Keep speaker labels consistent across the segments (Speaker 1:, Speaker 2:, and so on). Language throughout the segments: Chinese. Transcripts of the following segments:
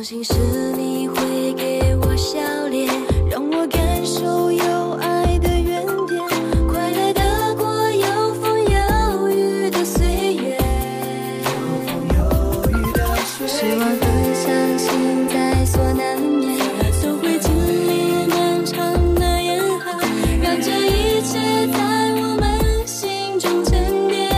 Speaker 1: 信是你会给我笑脸，让我感受有爱的原点，快乐的过有风有雨的岁月，希望很相信在所难免，都会经历漫长的严寒，让这一切在我们心中沉淀，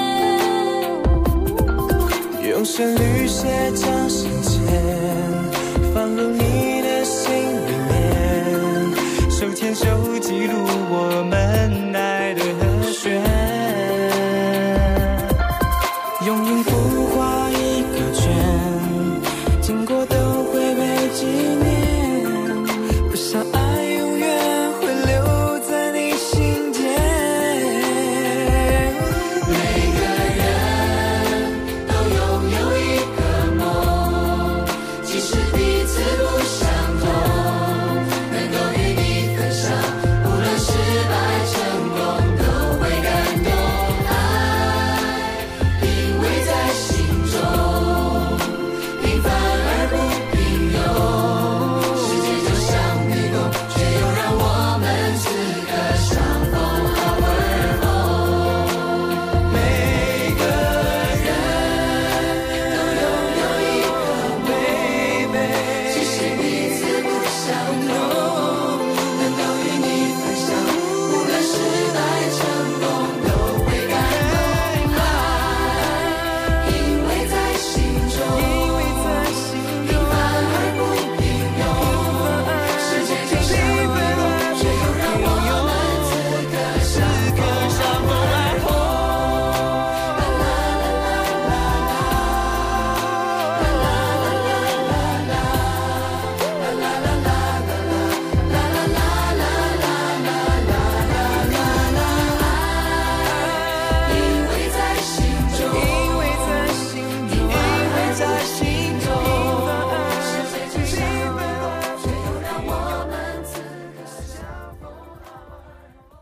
Speaker 2: 用旋律写张信笺，放入你的心里面，手牵手记录我们爱的和弦，用音符画一个圈，经过都会被纪念，不想爱永远会留在你心间。
Speaker 3: 每个人都拥有一个梦，即使彼此不相同，能够与你分享，无论失败成功都会感动。爱因为在心中，平凡而不平庸，世界就像迷宫，却又让我们此刻相逢好而梦。
Speaker 2: 每个人
Speaker 3: 都拥有一个梦，
Speaker 2: baby，
Speaker 3: 即使彼此不相同，能够与你分享，无论失败成功都会感动。爱因为在心中，平凡而不平庸，世界就像迷宫，却又让我们此刻相逢好而梦。因为在心中，平凡而在心中，世界就像迷宫，却又让我们此刻相逢好而梦。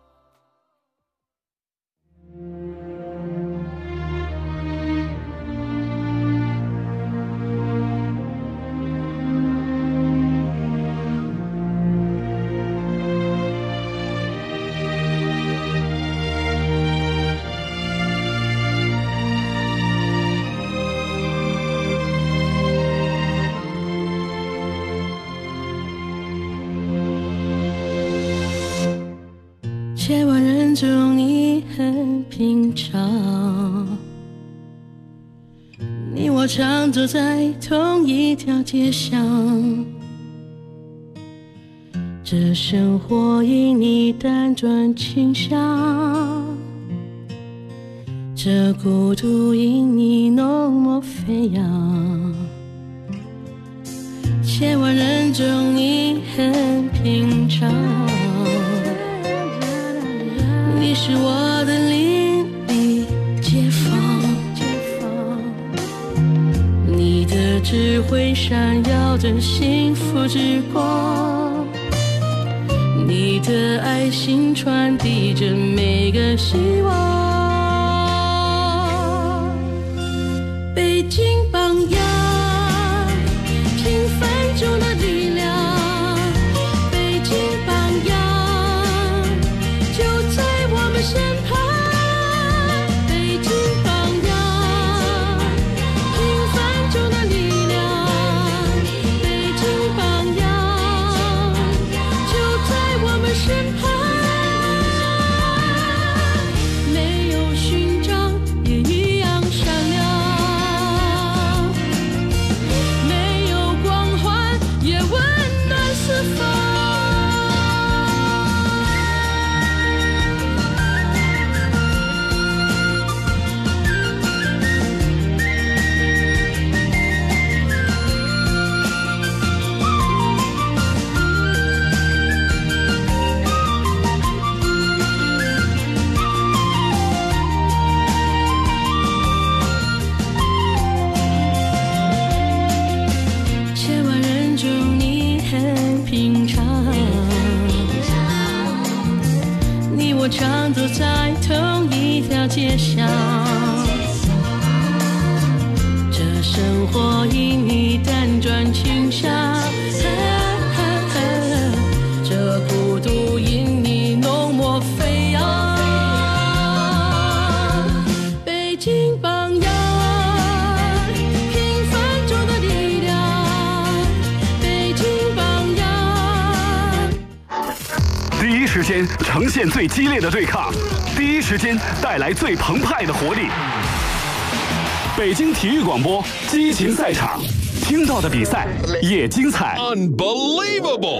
Speaker 1: 千万人中你很平常，你我常走在同一条街上，这生活因你辗转倾向，这孤独因你浓墨飞扬，千万人中你很平常，你是我的邻里街坊，你的智慧闪耀着幸福之光，你的爱心传递着每个希望。北京榜样，平凡中的力量，北京榜样，就在我们身旁。北京榜样，平凡中的力量，北京榜样，就在我们身旁。没有勋章也一样闪亮，没有光环也温暖四方。千万人中你很平常，你我常走在同一条街上，这生活因你辗转断情沙，这孤独因你浓墨飞扬。北京榜样，平凡中的力量。北京榜样。
Speaker 4: 第一时间呈现最激烈的对抗，第一时间带来最澎湃的活力。北京体育广播激情赛场，听到的比赛也精彩。
Speaker 5: Unbelievable！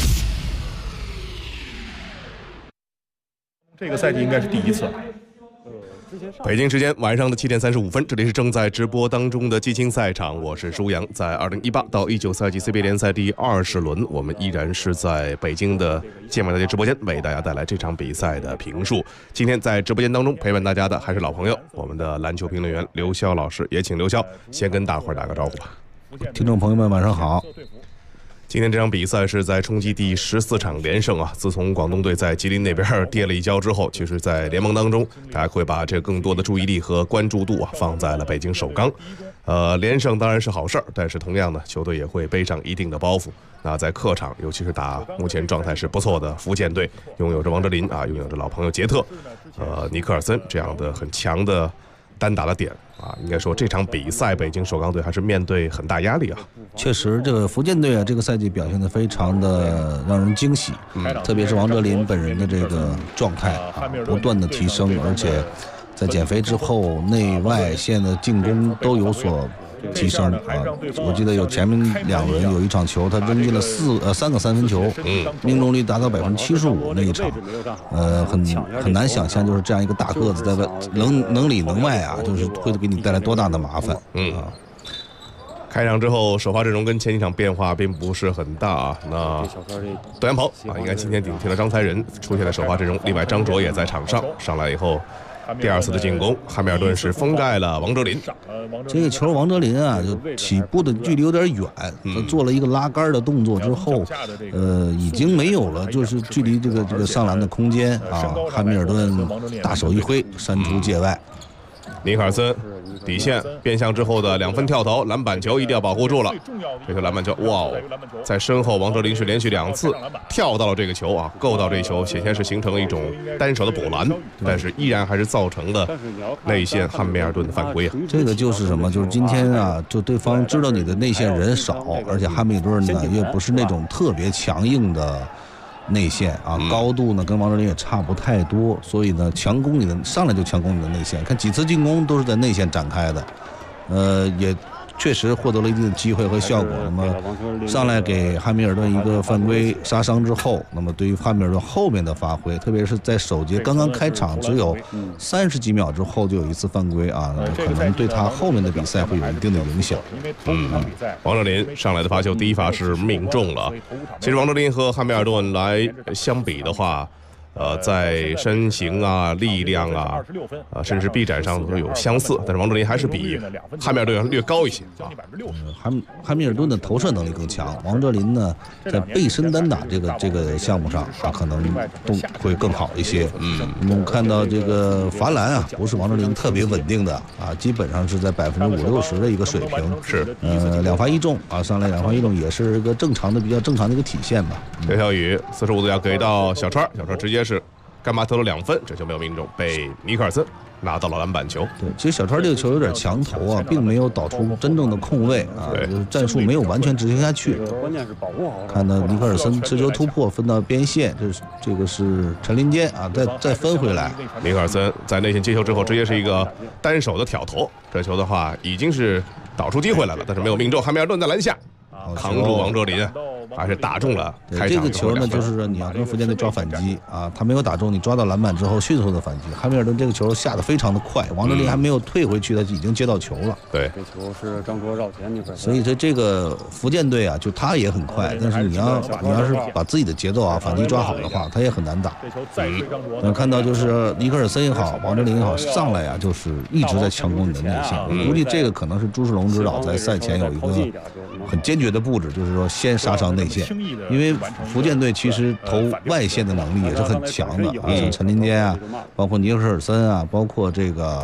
Speaker 6: 这个赛季应该是第一次。
Speaker 5: 北京时间晚上的7点35分，这里是正在直播当中的激情赛场，我是舒阳。在2018到19赛季 CBA 联赛第20轮，我们依然是在北京的健美大街直播间为大家带来这场比赛的评述。今天在直播间当中陪伴大家的还是老朋友，我们的篮球评论员刘潇老师，也请刘潇先跟大伙儿打个招呼吧。
Speaker 7: 听众朋友们晚上好。
Speaker 5: 今天这场比赛是在冲击第14场连胜啊！自从广东队在吉林那边跌了一跤之后，其实在联盟当中，大家会把这更多的注意力和关注度放在了北京首钢。连胜当然是好事儿，但是同样呢，球队也会背上一定的包袱。那在客场，尤其是打目前状态是不错的福建队，拥有着王哲林啊，拥有着老朋友杰特，尼克尔森这样的很强的单打的点啊，应该说这场比赛北京首钢队还是面对很大压力啊。
Speaker 7: 确实，这个福建队啊，这个赛季表现得非常的让人惊喜，特别是王哲林本人的这个状态啊，不断的提升，而且在减肥之后，内外线的进攻都有所提升啊！我记得有前面2轮有一场球，他扔进了3个3分球，命中率达到75%那一场，很难想象，就是这样一个大个子在能里能外啊，就是会给你带来多大的麻烦。
Speaker 5: 开场之后，首发阵容跟前几场变化并不是很大啊。那段阳鹏啊，应该今天顶替了张才仁出现在首发阵容，另外张卓也在场上，上来以后。第2次的进攻，汉密尔顿是封盖了王哲林。
Speaker 7: 这个球王哲林啊，就起步的距离有点远，他做了一个拉杆的动作之后，已经没有了就是距离这个上篮的空间啊。汉密尔顿大手一挥，删除界外。
Speaker 5: 尼克尔森底线变向之后的2分跳投篮板球一定要保护住了，这个篮板球哇哦，在身后王哲林是连续2次跳到了这个球啊，够到这球，显然是形成了一种单手的补篮，但是依然还是造成了内线汉密尔顿的犯规啊。
Speaker 7: 这个就是什么？就是今天啊，就对方知道你的内线人少，而且汉密尔顿呢也不是那种特别强硬的内线啊，高度呢跟王哲林也差不太多，所以呢强攻你的上来就强攻你的内线，看几次进攻都是在内线展开的，也确实获得了一定的机会和效果。那么上来给汉密尔顿一个犯规杀伤之后，那么对于汉密尔顿后面的发挥，特别是在首节刚刚开场只有30几秒之后就有一次犯规啊，可能对他后面的比赛会有一定的影响。
Speaker 5: 王哲林上来的罚球第一罚是命中了。其实王哲林和汉密尔顿来相比的话，在身形啊、力量啊，甚至臂展上都有相似，但是王哲林还是比汉密尔顿略高一些啊。
Speaker 7: 汉密尔顿的投射能力更强，王哲林呢在背身单打这个项目上啊，可能都会更好一些。我们看到这个罚篮啊，不是王哲林特别稳定的啊，基本上是在50%-60%的一个水平。
Speaker 5: 是
Speaker 7: 2罚1中啊，上来2罚1中也是一个比较正常的一个体现吧。
Speaker 5: 刘晓宇45度要给到小川直接是干嘛投了2分，这球没有命中，被尼克尔森拿到了篮板球。
Speaker 7: 对，其实小川这个球有点强投啊，并没有导出真正的空位啊，就是战术没有完全执行下去。关键是保护好。看到尼克尔森持球突破分到边线，这个是陈林坚啊，再分回来。
Speaker 5: 尼克尔森在内线接球之后，直接是一个单手的挑投，这球的话已经是导出机会来了，但是没有命中。汉密尔顿在篮下扛住王哲林，还是打中了。
Speaker 7: 这个球呢，就是说你要跟福建队抓反击啊，他没有打中，你抓到篮板之后迅速的反击。汉密尔顿这个球下得非常的快，王哲林还没有退回去，他已经接到球了。
Speaker 5: 对，
Speaker 8: 这球是张卓绕前那边。
Speaker 7: 所以这个福建队啊，就他也很快，但是你要是把自己的节奏啊反击抓好的话，他也很难打。看到就是尼克尔森也好，王哲林也好，上来啊就是一直在强攻你的内线。我估计这个可能是朱世龙指导在赛前有一个很坚决的布置，就是说先杀伤内线，因为福建队其实投外线的能力也是很强的啊，像陈林坚啊，包括尼克尔森啊，包括这个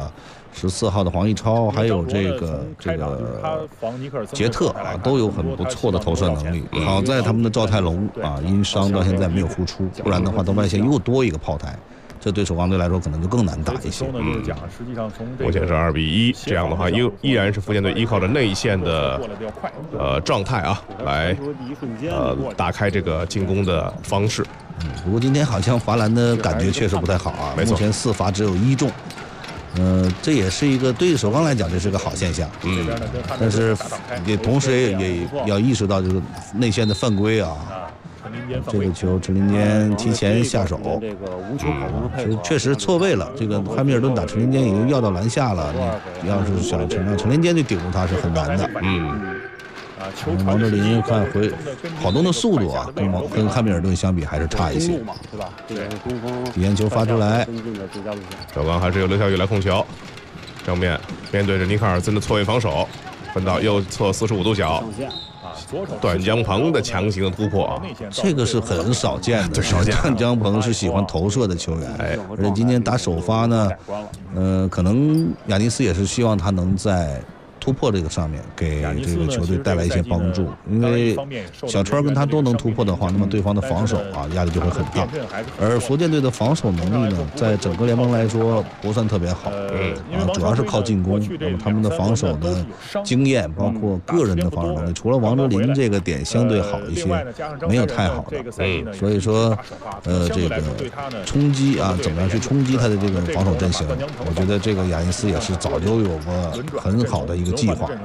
Speaker 7: 14号的黄义超，还有这个杰特啊，都有很不错的投射能力。好在他们的赵泰龙啊，因伤到现在没有复出，不然的话，到外线又多一个炮台。这对守望队来说可能就更难打一些。
Speaker 5: 目前是2-1，这样的话依然是福建队依靠着内线的状态啊，来打开这个进攻的方式。
Speaker 7: 不过今天好像罚篮的感觉确实不太好啊，
Speaker 5: 没错，
Speaker 7: 目前4罚只有1中。这也是一个对首钢来讲，这是个好现象。但是也同时也要意识到这个内线的犯规啊。这个球陈林坚提前下手，确实错位了。这个汉密尔顿打陈林坚已经要到篮下了，你要是想让陈林坚去顶住他是很难的。王哲林看跑动的速度啊，跟汉密尔顿相比还是差一些。底线球发出来，
Speaker 5: 首钢还是由刘晓宇来控球，正面面对着尼克尔森的错位防守，分到右侧45度角。段江鹏的强行的突破啊，
Speaker 7: 这个是很少见的。段江鹏是喜欢投射的球员，而且今天打首发呢，可能亚尼斯也是希望他能在突破这个上面给这个球队带来一些帮助，因为小川跟他都能突破的话，那么对方的防守啊压力就会很大。而福建队的防守能力呢，在整个联盟来说不算特别好，主要是靠进攻。那么他们的防守的经验，包括个人的防守能力，除了王哲林这个点相对好一些，没有太好的。所以说，这个冲击啊，怎么样去冲击他的这个防守阵型？我觉得这个亚尼斯也是早就有过很好的一个计划。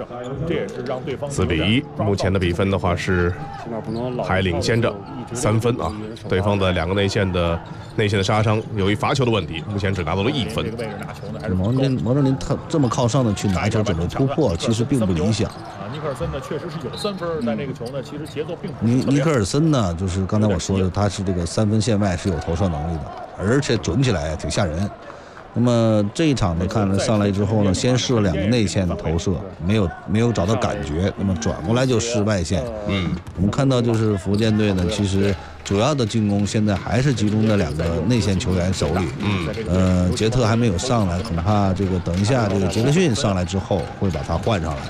Speaker 5: 4-1，目前的比分的话是还领先着3分啊。对方的2个内线的杀伤，由于罚球的问题，目前只拿到了1分。
Speaker 7: 王哲林他这么靠上的去拿球准备突破，其实并不理想。
Speaker 6: 尼克尔森呢确实是有3分，但这个球呢其实节奏并不。
Speaker 7: 尼克尔森呢，就是刚才我说的，他是这个3分线外是有投射能力的，而且准起来挺吓人。那么这一场呢，看了上来之后呢，先试了2个内线的投射，没有找到感觉，那么转过来就试外线。我们看到就是福建队呢，其实主要的进攻现在还是集中在2个内线球员手里。杰特还没有上来，恐怕这个等一下这个杰克逊上来之后会把他换上来。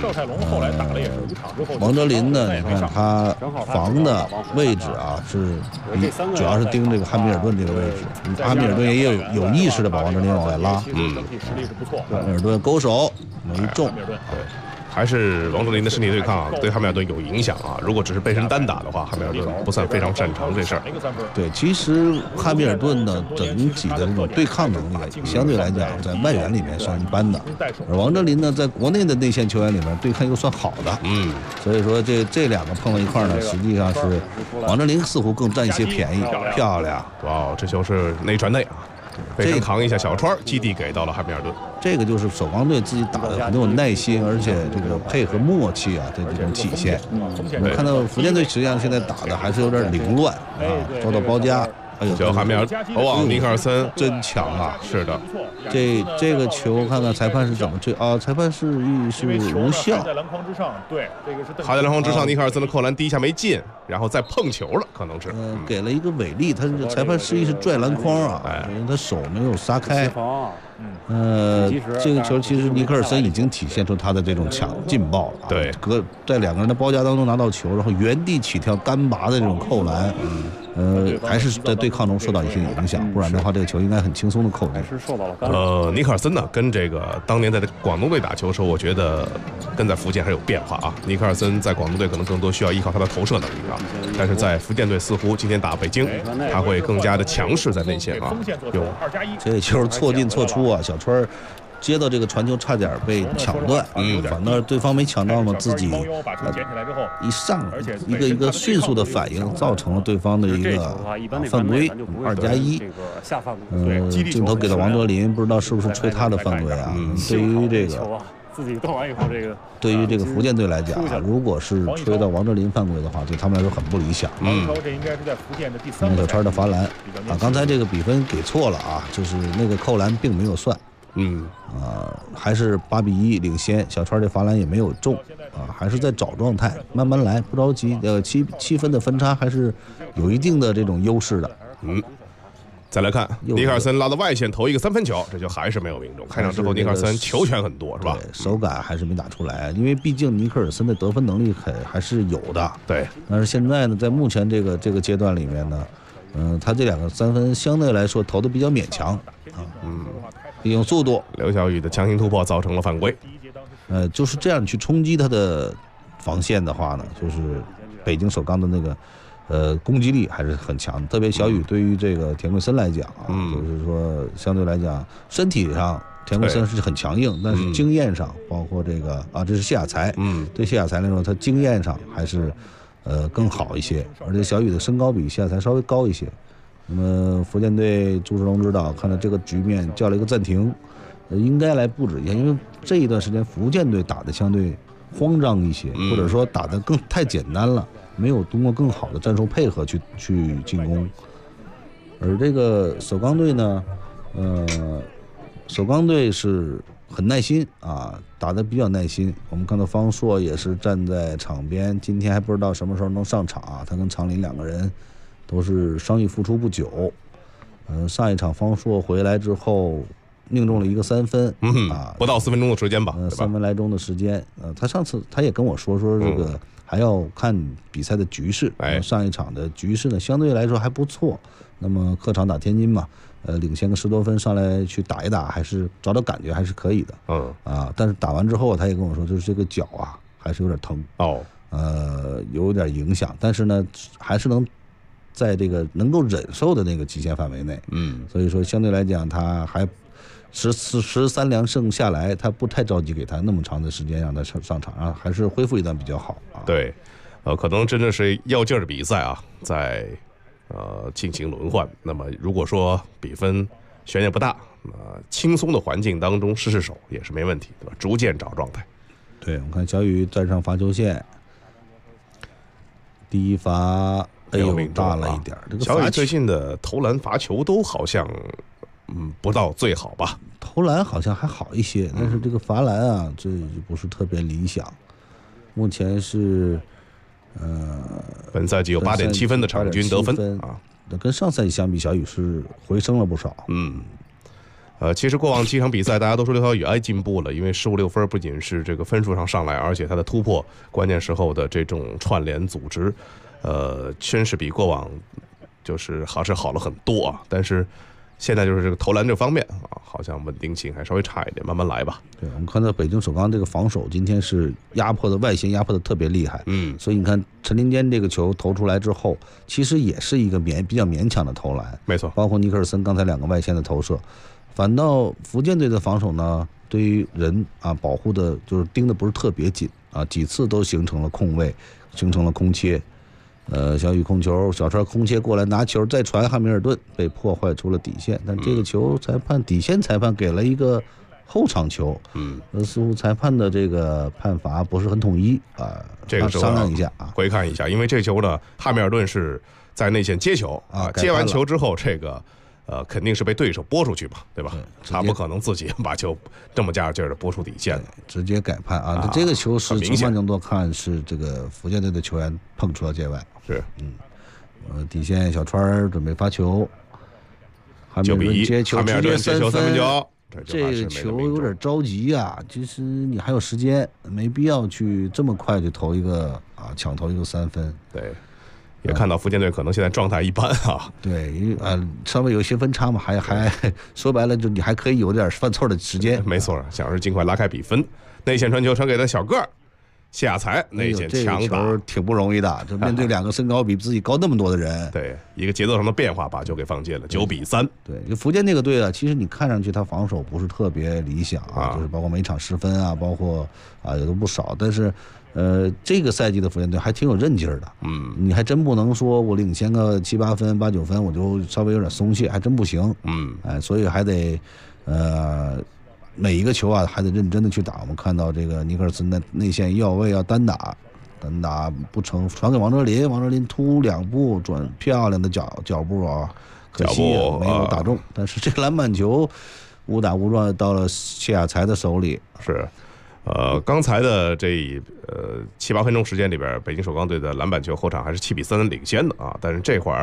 Speaker 7: 王哲林呢，你看他防的位置啊是主要是盯这个汉密尔顿这个位置，汉密尔顿也有意识的把王哲林往外拉。汉密尔顿勾手没中。
Speaker 5: 还是王哲林的身体对抗对汉密尔顿有影响啊！如果只是背身单打的话，汉密尔顿不算非常擅长这事儿。
Speaker 7: 对，其实汉密尔顿的整体的这种对抗能力，相对来讲在外援里面算一般的，而王哲林呢，在国内的内线球员里面对抗又算好的。所以说这2个碰到一块呢，实际上是王哲林似乎更占一些便宜。漂亮！
Speaker 5: 哇，这球是内传内啊！背身扛一下小川，基地给到了汉密尔顿。
Speaker 7: 这个就是首钢队自己打的很有耐心，而且这个配合默契啊的这种体现。我们看到福建队实际上现在打的还是有点凌乱啊，遭到包夹。
Speaker 5: 叫汉密尔顿，尼克尔森
Speaker 7: 真强啊！
Speaker 5: 是的，
Speaker 7: 这个球看看裁判是怎么吹啊？裁判示意是无效。
Speaker 6: 还在篮筐之上，对，这个是
Speaker 5: 还在篮筐之上，尼克尔森的扣篮第一下没进，然后再碰球了，可能是
Speaker 7: 给了一个违例，他这个裁判示意是拽篮筐啊，他手没有撒开。这个球其实尼克尔森已经体现出他的这种劲爆了。
Speaker 5: 对，
Speaker 7: 在2个人的包夹当中拿到球，然后原地起跳干拔的这种扣篮。还是在对抗中受到一些影响，不然的话这个球应该很轻松的扣进。
Speaker 5: 尼克尔森呢，跟这个当年在广东队打球的时候，我觉得跟在福建还是有变化啊。尼克尔森在广东队可能更多需要依靠他的投射能力啊，但是在福建队似乎今天打北京，他会更加的强势在内线啊。
Speaker 7: 这球错进错出啊，小川接到这个传球差点被抢断，反倒对方没抢到嘛，自己一上一个迅速的反应，造成了对方的一个犯规，2+1。镜头给到王哲林，不知道是不是吹他的犯规啊？对于这个。对于这个福建队来讲，如果是吹到王哲林犯规的话，对他们来说很不理想。
Speaker 6: 这应该是在福建的第3个。
Speaker 7: 小川的罚篮啊，刚才这个比分给错了啊，就是那个扣篮并没有算。还是8-1领先，小川这罚篮也没有中啊，还是在找状态，慢慢来，不着急。7分的分差还是有一定的这种优势的。
Speaker 5: 再来看尼克尔森拉到外线投一个3分球，这就还是没有命中。开场之后尼克尔森球权很多是吧？
Speaker 7: 手感还是没打出来，因为毕竟尼克尔森的得分能力还是有的。
Speaker 5: 对，
Speaker 7: 但是现在呢，在目前这个阶段里面呢，他这2个3分相对来说投的比较勉强啊，利用速度。
Speaker 5: 刘晓宇的强行突破造成了犯规。
Speaker 7: 就是这样去冲击他的防线的话呢，就是北京首钢的那个攻击力还是很强的。特别小雨对于这个田桂森来讲就是说相对来讲身体上田桂森是很强硬，但是经验上，包括这个这是谢亚才，对谢亚才来说，他经验上还是更好一些，而且小雨的身高比谢亚才稍微高一些。那么福建队朱世龙指导看到这个局面叫了一个暂停，应该来布置一下，因为这一段时间福建队打得相对慌张一些，或者说打得太简单了，没有通过更好的战术配合去进攻。而这个首钢队呢，首钢队是很耐心啊，打得比较耐心。我们看到方硕也是站在场边，今天还不知道什么时候能上场啊。他跟常林2个人都是伤愈复出不久。上一场方硕回来之后命中了一个3分，
Speaker 5: 不到4分钟的时间吧
Speaker 7: ，3分来钟的时间。他上次他也跟我说这个还要看比赛的局势。上一场的局势呢，相对来说还不错。那么客场打天津嘛，领先个10多分上来去打一打，还是找到感觉还是可以的。但是打完之后他也跟我说，就是这个脚还是有点疼有点影响，但是呢还是能在这个能够忍受的那个极限范围内。所以说相对来讲他还13连胜下来，他不太着急给他那么长的时间让他上场，还是恢复一段比较好啊。
Speaker 5: 对，可能真的是要劲儿的比赛啊，在进行轮换。那么如果说比分悬念不大，轻松的环境当中试手也是没问题，对吧？逐渐找状态。
Speaker 7: 对，我们看小雨站上罚球线，第一罚大了一点。这个
Speaker 5: 小雨最近的投篮罚球都好像不到最好吧？
Speaker 7: 投篮好像还好一些，但是这个罚篮这就不是特别理想。目前是
Speaker 5: 本赛季有8.7分的场均得分啊，
Speaker 7: 跟上赛季相比，小雨是回升了不少。
Speaker 5: 其实过往几场比赛，大家都说刘晓宇进步了，因为15-6分不仅是这个分数上上来，而且他的突破、关键时候的这种串联组织，真是比过往就是好了很多啊。但是现在就是这个投篮这方面好像稳定性还稍微差一点，慢慢来吧。
Speaker 7: 对，我们看到北京首钢这个防守今天是压迫的外线压迫的特别厉害，所以你看陈林坚这个球投出来之后，其实也是一个比较勉强的投篮，
Speaker 5: 没错。
Speaker 7: 包括尼克尔森刚才2个外线的投射，反倒福建队的防守呢，对于人保护的就是盯的不是特别紧几次都形成了空位，形成了空切。小雨控球，小川空切过来拿球再传汉密尔顿，被破坏出了底线。但这个球底线裁判给了一个后场球，似乎裁判的这个判罚不是很统一
Speaker 5: 这个
Speaker 7: 商量一下
Speaker 5: 回看一下，因为这球呢，汉密尔顿是在内线接球接完球之后这个。肯定是被对手拨出去嘛，对吧？他不可能自己把球这么加劲儿的拨出底线，
Speaker 7: 直接改判这个球是从慢镜头看是这个福建队的球员碰出了界外，
Speaker 5: 是
Speaker 7: 底线小川准备发球
Speaker 5: ，9比1
Speaker 7: 接球直接3分
Speaker 5: 球，
Speaker 7: 这个球有点着急其实你还有时间，没必要去这么快就投一个抢投一个3分。
Speaker 5: 对。也看到福建队可能现在状态一般
Speaker 7: 对，稍微有些分差嘛，还说白了就你还可以有点犯错的时间。
Speaker 5: 没错，想是尽快拉开比分。内线传球传给了小个儿谢亚才，内线强打，
Speaker 7: 这个球挺不容易的，就面对2个身高比自己高那么多的人。
Speaker 5: 对，一个节奏上的变化把球给放进了，9比3。
Speaker 7: 对，福建那个队其实你看上去他防守不是特别理想就是包括每场失分包括也都不少，但是。这个赛季的福建队还挺有韧劲儿的，你还真不能说我领先个7、8分、8、9分，我就稍微有点松懈，还真不行，所以还得，每一个球还得认真的去打。我们看到这个尼克尔森的内线要位要单打不成，传给王哲林突2步转漂亮的脚步可惜没有打中，但是这个篮板球误打误撞到了谢亚才的手里，
Speaker 5: 是。刚才的这7、8分钟时间里边，北京首钢队的篮板球后场还是7比3领先的但是这会儿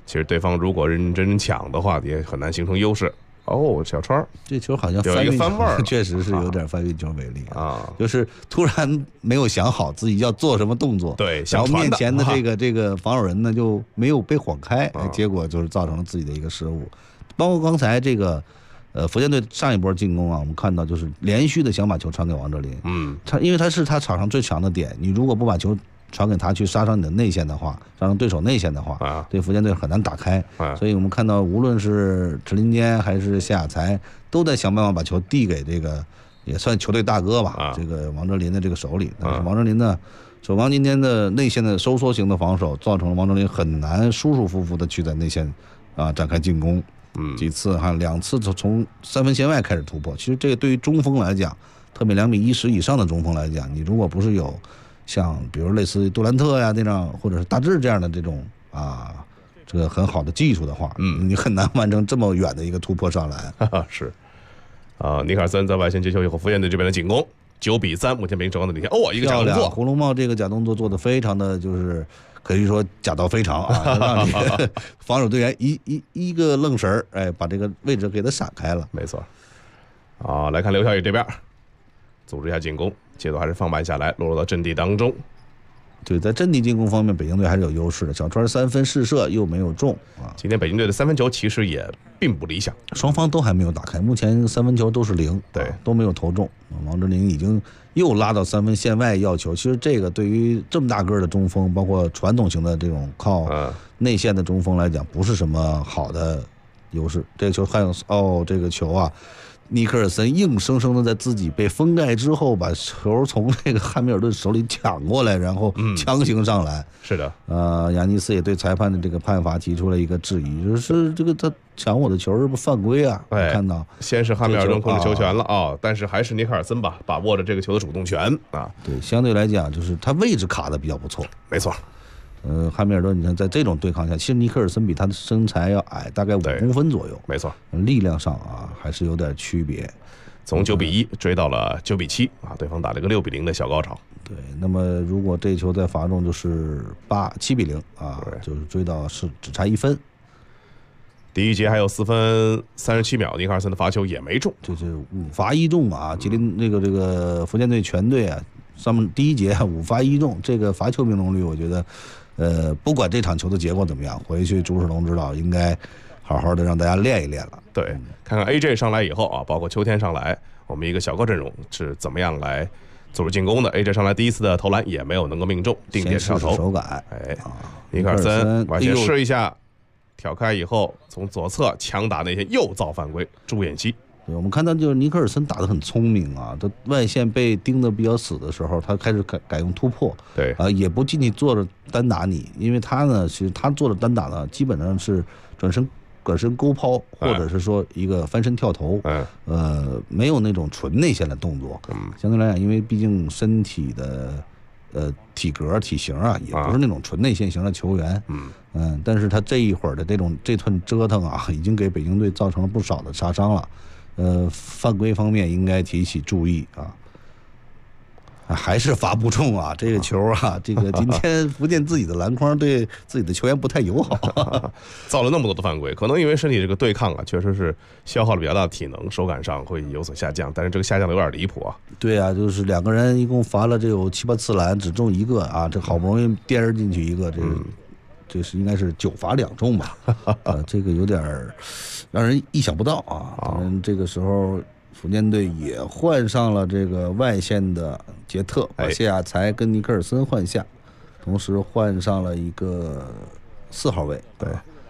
Speaker 5: 其实对方如果认真抢的话，也很难形成优势。哦，小川
Speaker 7: 这球好像
Speaker 5: 有一个翻味儿，
Speaker 7: 确实是有点翻运球为例
Speaker 5: 啊，
Speaker 7: 就是突然没有想好自己要做什么动作，
Speaker 5: 对，
Speaker 7: 然后面前的这个防守人呢就没有被晃开，结果就是造成了自己的一个失误。包括刚才这个福建队上一波进攻啊，我们看到就是连续的想把球传给王哲林，因为他是他场上最强的点，你如果不把球传给他去杀伤你的内线的话，杀伤对手内线的话，对福建队很难打开。所以我们看到，无论是池林坚还是谢亚才，都在想办法把球递给这个也算球队大哥吧，这个王哲林的这个手里。但是王哲林呢，首钢今天的内线的收缩型的防守，造成了王哲林很难舒舒服服的去在内线展开进攻。几次2次从3分线外开始突破。其实这个对于中锋来讲，特别2.10米以上的中锋来讲，你如果不是有像比如类似于杜兰特呀这样，或者是大致这样的这种这个很好的技术的话，你很难完成这么远的一个突破上篮。
Speaker 5: 是尼克尔森在外线接球以后，福建队这边的进攻9-3，目前北京首钢的领先。一个假动作，
Speaker 7: 红龙帽这个假动作做的非常的就是可以说假到非常让这个防守队员一个愣神儿，把这个位置给他闪开了。
Speaker 5: 没错。来看刘晓宇这边组织一下进攻，节奏还是放慢下来，落入到阵地当中。
Speaker 7: 对，在阵地进攻方面，北京队还是有优势的。小川3分试射又没有中
Speaker 5: 今天北京队的3分球其实也并不理想，
Speaker 7: 双方都还没有打开，目前3分球都是0，
Speaker 5: 对，
Speaker 7: 都没有投中。王哲林已经又拉到3分线外要球，其实这个对于这么大个的中锋，包括传统型的这种靠内线的中锋来讲，不是什么好的优势。这个球还有这个球尼克尔森硬生生的在自己被封盖之后，把球从这个汉密尔顿手里抢过来，然后强行上篮。
Speaker 5: 是的，
Speaker 7: 亚尼斯也对裁判的这个判罚提出了一个质疑，就是这个他抢我的球是不是犯规啊？看到
Speaker 5: 先是汉密尔顿控制球权了但是还是尼克尔森把握着这个球的主动权
Speaker 7: 对，相对来讲就是他位置卡的比较不错。
Speaker 5: 没错。
Speaker 7: 汉密尔顿，你看在这种对抗下，其实尼克尔森比他的身材要矮大概5公分左右，
Speaker 5: 没错，
Speaker 7: 力量上还是有点区别。
Speaker 5: 从9-1追到了9-7对方打了一个6-0的小高潮。
Speaker 7: 对，那么如果这球再罚中就是7-0就是追到只差1分。
Speaker 5: 第一节还有4分37秒，尼克尔森的罚球也没中，
Speaker 7: 就是5罚1中吉林这个福建队全队上面第一节5罚1中，这个罚球命中率，我觉得不管这场球的结果怎么样，回去朱世龙指导应该好好的让大家练一练了。
Speaker 5: 对，看看 AJ 上来以后包括秋天上来，我们一个小高阵容是怎么样来组织进攻的。AJ 上来第一次的投篮也没有能够命中，定点上头
Speaker 7: 手感。
Speaker 5: 尼克尔森完全试一下，挑开以后从左侧强打内线又造犯规，朱彦西。
Speaker 7: 对，我们看到就是尼克尔森打得很聪明他外线被盯得比较死的时候，他开始改用突破，
Speaker 5: 对
Speaker 7: 也不进去做着单打你，因为他呢，其实他做的单打呢，基本上是转身勾抛，或者是说一个翻身跳投，没有那种纯内线的动作。相对来讲，因为毕竟身体的体格体型也不是那种纯内线型的球员，但是他这一会儿的这顿折腾已经给北京队造成了不少的杀伤了。犯规方面应该提起注意还是罚不中这个球这个今天福建自己的篮筐对自己的球员不太友好
Speaker 5: 造了那么多的犯规，可能因为身体这个对抗确实是消耗了比较大的体能，手感上会有所下降，但是这个下降的有点离谱
Speaker 7: 对就是2个人一共罚了这有7、8次篮，只中1个这好不容易颠儿进去一个，这是应该是9罚2中吧这个有点让人意想不到当然这个时候福建队也换上了这个外线的杰特，把谢亚才跟尼克尔森换下，同时换上了一个4号位。
Speaker 5: 对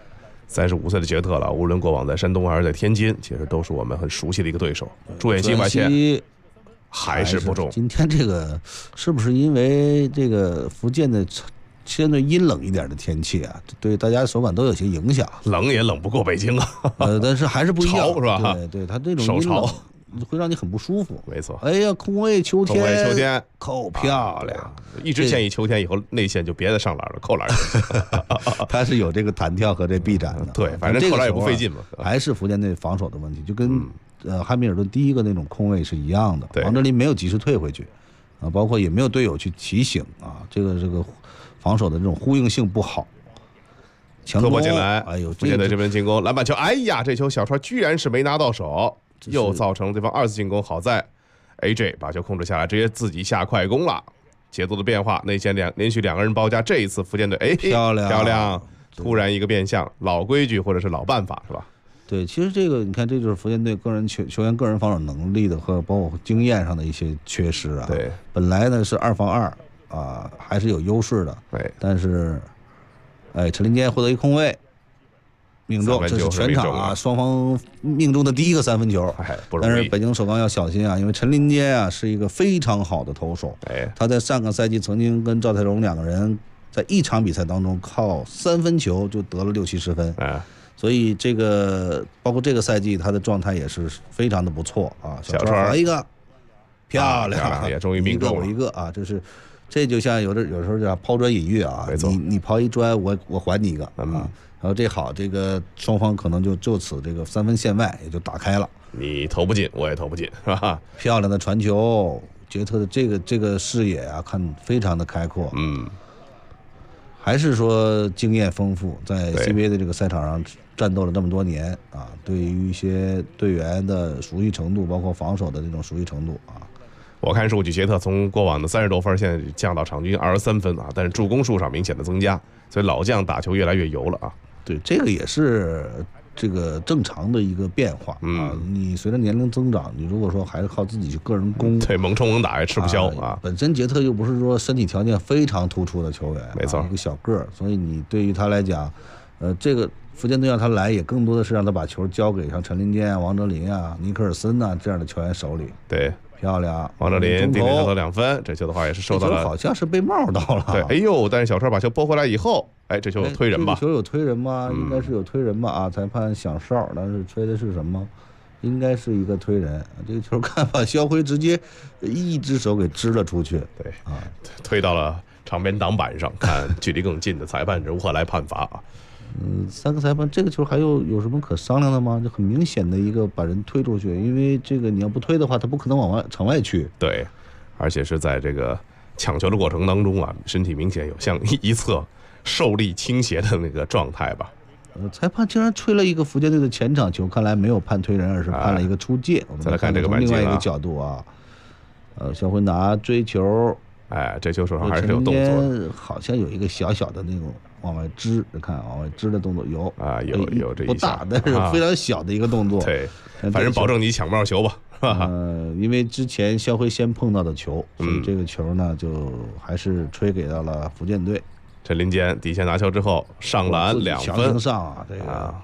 Speaker 5: ，35岁的杰特了，无论过往在山东还是在天津，其实都是我们很熟悉的一个对手。朱彦西外线还是不中。
Speaker 7: 今天这个是不是因为这个福建的相对阴冷一点的天气对大家手感都有些影响？
Speaker 5: 冷也冷不过北京
Speaker 7: 但是还是不一样，
Speaker 5: 潮是吧？
Speaker 7: 对，它这种阴冷会让你很不舒服。
Speaker 5: 没错。
Speaker 7: 哎呀，空位秋天扣漂亮，
Speaker 5: 一直建议秋天以后内线就别再上篮了，扣篮
Speaker 7: 它是有这个弹跳和这臂展的。
Speaker 5: 对，反正扣篮也不费劲嘛。
Speaker 7: 还是福建队防守的问题，就跟汉密尔顿第一个那种空位是一样的。王哲林没有及时退回去包括也没有队友去提醒这个防守的这种呼应性不好。
Speaker 5: 突破进来，
Speaker 7: 哎呦，
Speaker 5: 福建队这边进攻篮板球，哎呀，这球小川居然是没拿到手，又造成对方2次进攻。好在 AJ 把球控制下来，直接自己下快攻了。节奏的变化，内线连续2个人包夹，这一次福建队
Speaker 7: 漂亮，
Speaker 5: 突然一个变向，老规矩或者是老办法是吧？
Speaker 7: 对，其实这个你看，这就是福建队球员个人防守能力的和包括经验上的一些缺失啊。
Speaker 5: 对，
Speaker 7: 本来呢是2防2啊，还是有优势的。
Speaker 5: 对，
Speaker 7: 但是，陈林坚获得一空位，命中，这是全场啊双方命中的第一个3分球。
Speaker 5: 不容易。
Speaker 7: 但是北京首钢要小心啊，因为陈林坚啊是一个非常好的投手。他在上个赛季曾经跟赵泰荣2个人在一场比赛当中靠3分球就得了60-70分。所以这个包括这个赛季他的状态也是非常的不错啊。
Speaker 5: 小川
Speaker 7: 来一个漂亮，
Speaker 5: 也终于命中了，
Speaker 7: 一个我一个啊，这就像有时候叫抛砖引玉啊，你抛一砖，我还你一个啊。然后这好，这个双方可能就此这个3分线外也就打开了。
Speaker 5: 你投不进，我也投不进，是吧？
Speaker 7: 漂亮的传球，杰特的这个视野啊，看非常的开阔。还是说经验丰富，在 CBA 的这个赛场上战斗了这么多年啊，对于一些队员的熟悉程度，包括防守的这种熟悉程度啊。
Speaker 5: 我看数据，杰特从过往的30多分，现在降到场均23分啊，但是助攻数上明显的增加，所以老将打球越来越油了啊。
Speaker 7: 对，这个也是这个正常的一个变化啊。你随着年龄增长，你如果说还是靠自己去个人攻，
Speaker 5: 对，猛冲猛打也吃不消啊。
Speaker 7: 本身杰特又不是说身体条件非常突出的球员，
Speaker 5: 没错，
Speaker 7: 一个小个儿，所以你对于他来讲，这个福建队让他来，也更多的是让他把球交给像陈林坚啊、王哲林啊、尼克尔森啊这样的球员手里。
Speaker 5: 对。
Speaker 7: 漂亮，
Speaker 5: 王哲林顶上得2分，这球的话也是受到了，
Speaker 7: 好像是被帽到了。
Speaker 5: 对，哎呦，但是小川把球拨回来以后，这球有推人吧？
Speaker 7: 这球有推人吗？应该是有推人吧？啊，裁判响哨，但是吹的是什么？应该是一个推人。这个球看把肖辉直接一只手给支了出去。
Speaker 5: 对啊，推到了场边挡板上，看距离更近的裁判如何来判罚啊。
Speaker 7: 3个裁判，这个球还有什么可商量的吗？就很明显的一个把人推出去，因为这个你要不推的话，他不可能往场外去。
Speaker 5: 对，而且是在这个抢球的过程当中啊，身体明显有向一侧受力倾斜的那个状态吧。
Speaker 7: 裁判竟然吹了一个福建队的前场球，看来没有判推人，而是判了一个出界。我们
Speaker 5: 再来看这个半径
Speaker 7: 另外一个角度啊，肖辉拿追球，
Speaker 5: 这球手上还是有动作，
Speaker 7: 好像有一个小小的那种往外支，看往外支的动作有
Speaker 5: 有这一下
Speaker 7: 不大，但是非常小的一个动作。
Speaker 5: 对，反正保证你抢不着球吧，是吧？
Speaker 7: 因为之前肖辉先碰到的球，所以这个球呢就还是吹给到了福建队。
Speaker 5: 陈林坚底线拿球之后上篮2分，
Speaker 7: 强行上啊，这个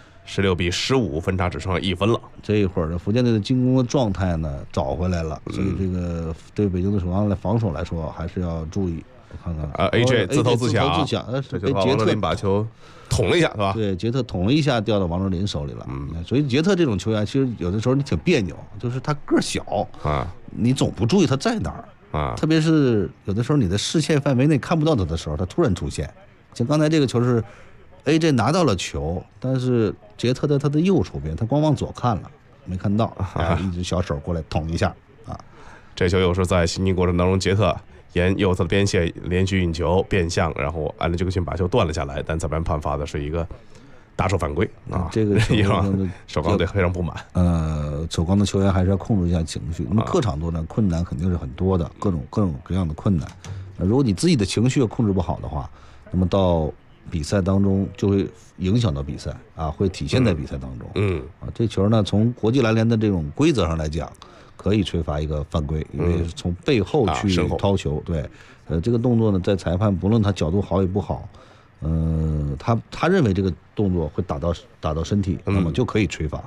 Speaker 5: 16-15，分差只剩下1分了。
Speaker 7: 这一会儿的福建队的进攻的状态呢找回来了，所以这个对北京的首钢来防守来说还是要注意。我看看
Speaker 5: AJ 自投自抢，
Speaker 7: 这就王
Speaker 5: 哲林把球捅了一下，是吧？
Speaker 7: 对，杰特捅了一下，掉到王哲林手里了。所以杰特这种球员，其实有的时候你挺别扭，就是他个小啊，你总不注意他在哪儿啊。特别是有的时候你的视线范围内看不到他的时候，他突然出现。像刚才这个球是 AJ 拿到了球，但是杰特在他的右手边，他光往左看了，没看到，一只小手过来捅一下啊。
Speaker 5: 这球又是在行进过程当中，杰特沿右侧的边线连续运球变向，然后安德杰克逊把球断了下来，但裁判判罚的是一个打手犯规啊！这个让首钢队非常不满。
Speaker 7: 首钢的球员还是要控制一下情绪。那么客场作战困难肯定是很多的，各种各样的困难。如果你自己的情绪控制不好的话，那么到比赛当中就会影响到比赛啊，会体现在比赛当中。这球呢，从国际篮联的这种规则上来讲，可以吹罚一个犯规，因为是从背后去掏球。对，这个动作呢，在裁判不论他角度好与不好，他认为这个动作会打到身体，那么就可以吹罚。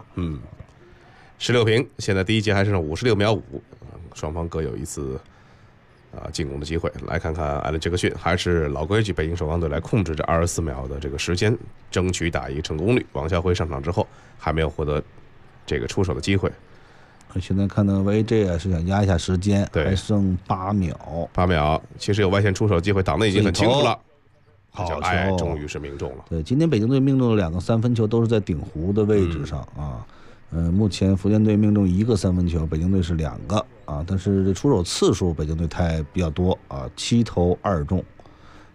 Speaker 5: 16平，现在第一节还剩56秒5，双方各有一次进攻的机会。来看看艾伦杰克逊，还是老规矩，北京首钢队来控制这24秒的这个时间，争取打一个成功率。王孝辉上场之后还没有获得这个出手的机会。
Speaker 7: 现在看到 VJ 是想压一下时间，还剩8秒，
Speaker 5: 其实有外线出手机会，挡的已经很清楚了。
Speaker 7: 好球，
Speaker 5: 终于是命中了。
Speaker 7: 对，今天北京队命中了2个3分球，都是在顶弧的位置上啊。目前福建队命中1个3分球，北京队是2个啊，但是这出手次数北京队比较多啊，7投2中。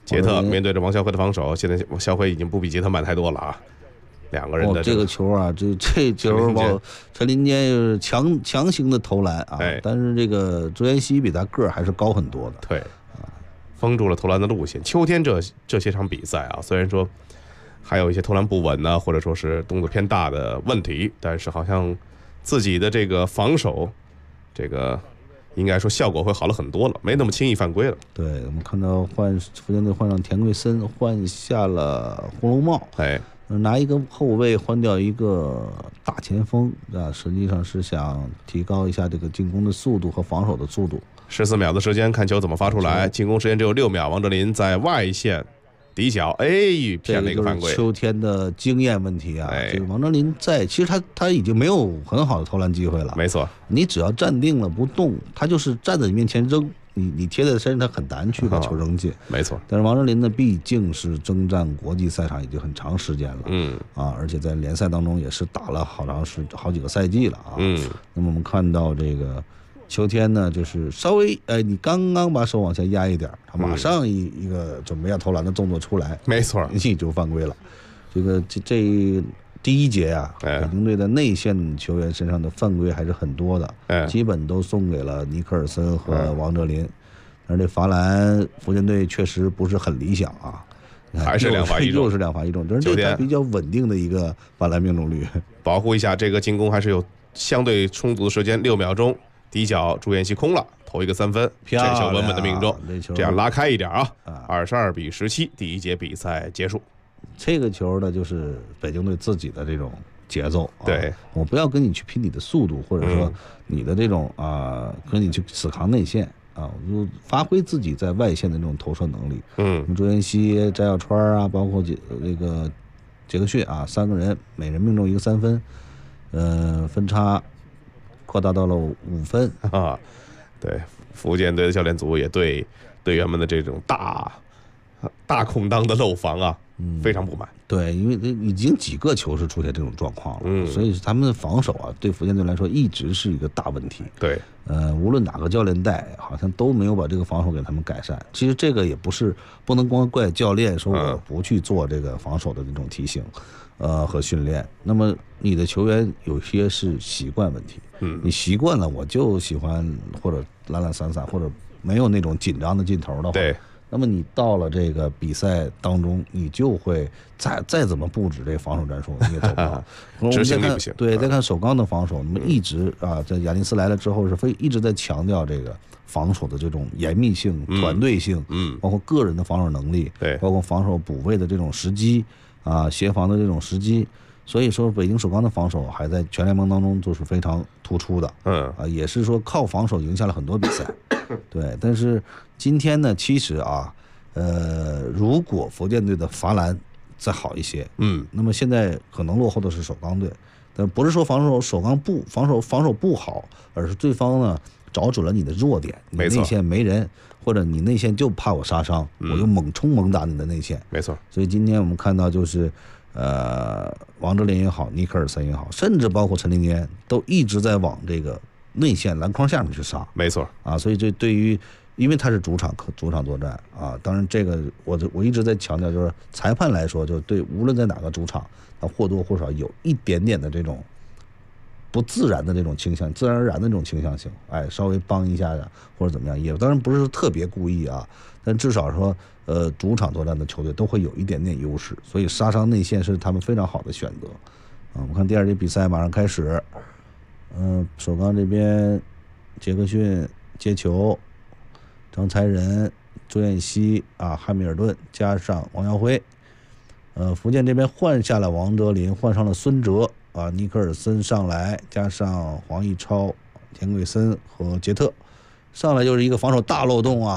Speaker 5: 杰特面对着王啸辉的防守，现在肖辉已经不比杰特慢太多了啊。两个人的
Speaker 7: 这个球啊，这球陈林坚是强行的投篮啊，但是这个朱彦西比他个儿还是高很多的，
Speaker 5: 对啊，封住了投篮的路线。秋天这些场比赛啊，虽然说还有一些投篮不稳呢，或者说是动作偏大的问题，但是好像自己的这个防守，这个应该说效果会好了很多了，没那么轻易犯规了。
Speaker 7: 对，我们看到福建队换上田贵森，换下了胡龙茂，拿一个后卫换掉一个大前锋啊，实际上是想提高一下这个进攻的速度和防守的速度。
Speaker 5: 14秒的时间，看球怎么发出来。进攻时间只有6秒，王哲林在外线底角，骗了一个犯规。
Speaker 7: 秋天的经验问题啊，这个王哲林其实他已经没有很好的投篮机会了。
Speaker 5: 没错，
Speaker 7: 你只要站定了不动，他就是站在你面前扔。你贴在身上，他很难去把球扔进。
Speaker 5: 没错，
Speaker 7: 但是王哲林呢，毕竟是征战国际赛场已经很长时间了，而且在联赛当中也是打了好几个赛季了啊。那么我们看到这个秋天呢，就是稍微你刚刚把手往下压一点，他马上一个准备要投篮的动作出来，
Speaker 5: 没错，
Speaker 7: 你就犯规了。这第一节啊，北京队的内线球员身上的犯规还是很多的，基本都送给了尼克尔森和王哲林。但是这罚篮，福建队确实不是很理想啊，
Speaker 5: 还是2罚1中，
Speaker 7: 又是2罚1中，这是这比较稳定的一个罚篮命中率。
Speaker 5: 保护一下这个进攻，还是有相对充足的时间，6秒钟，底角朱彦西空了，投一个3分，这球稳稳的命中，这样拉开一点啊，22比17，第一节比赛结束。
Speaker 7: 这个球呢，就是北京队自己的这种节奏，
Speaker 5: 对，
Speaker 7: 我不要跟你去拼你的速度，或者说你的这种跟你去死扛内线啊，我就发挥自己在外线的这种投射能力。朱彦西、翟小川啊，包括这个杰克逊啊，3个人每人命中一个3分，分差扩大到了5分
Speaker 5: 啊。对，福建队的教练组也对队员们的这种大空当的漏防啊，非常不满。
Speaker 7: 对，因为已经几个球是出现这种状况了，所以他们的防守啊，对福建队来说一直是一个大问题。
Speaker 5: 对，
Speaker 7: 无论哪个教练带，好像都没有把这个防守给他们改善。其实这个也不能光怪教练说我不去做这个防守的这种提醒，和训练。那么你的球员有些是习惯问题，你习惯了我就喜欢或者懒懒散散，或者没有那种紧张的劲头的话，
Speaker 5: 对。
Speaker 7: 那么你到了这个比赛当中，你就会再怎么布置这个防守战术，你也走不到。
Speaker 5: 执行力不行。
Speaker 7: 对，再看首钢的防守，那么一直在亚尼斯来了之后一直在强调这个防守的这种严密性、团队性，包括个人的防守能力，
Speaker 5: 对，
Speaker 7: 包括防守补位的这种时机协防的这种时机。所以说，北京首钢的防守还在全联盟当中都是非常突出的，也是说靠防守赢下了很多比赛。对，但是今天呢，其实如果福建队的罚篮再好一些，那么现在可能落后的是首钢队，但不是说防守不好，而是对方呢找准了你的弱点，你内线没人，或者你内线就怕我杀伤，我就猛冲猛打你的内线，
Speaker 5: 没错。
Speaker 7: 所以今天我们看到就是王哲林也好，尼克尔森也好，甚至包括陈林坚都一直在往这个内线篮筐下面去杀，
Speaker 5: 没错
Speaker 7: 所以这对于，因为他是主场作战当然这个我一直在强调，就是裁判来说，就对无论在哪个主场，他或多或少有一点点的这种不自然的这种倾向，自然而然的这种倾向性，稍微帮一下或者怎么样，也当然不是特别故意但至少说主场作战的球队都会有一点点优势，所以杀伤内线是他们非常好的选择我们看第2节比赛马上开始。首钢这边杰克逊接球，张才仁、朱彦西汉密尔顿加上王耀辉。福建这边换下了王哲林，换上了孙哲尼克尔森上来，加上黄义超、田贵森和杰特，上来就是一个防守大漏洞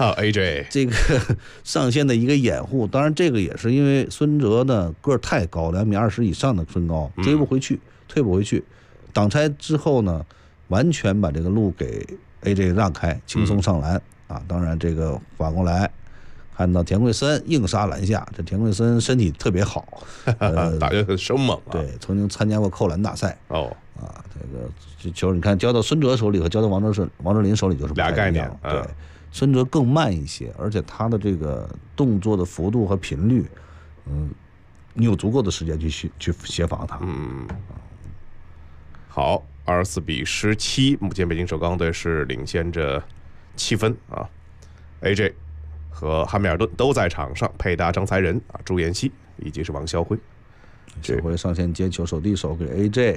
Speaker 5: AJ
Speaker 7: 这个上线的一个掩护。当然这个也是因为孙哲呢个儿太高，2.20米以上的身高，追不回去，退不回去。挡拆之后呢，完全把这个路给 AJ 让开，轻松上篮当然这个反过来看到田贵森硬杀篮下，这田贵森身体特别好，
Speaker 5: 打得很生猛
Speaker 7: 对，曾经参加过扣篮大赛这球你看交到孙哲手里和交到王哲林手里就是
Speaker 5: 俩概念
Speaker 7: 对， 孙哲更慢一些，而且他的这个动作的幅度和频率，你有足够的时间去协防他。
Speaker 5: 好，24-17，目前北京首钢队是领先着7分啊。AJ 和汉密尔顿都在场上，配搭张才仁啊、朱彦曦以及是王霄辉。
Speaker 7: 这回上线接球，手递手给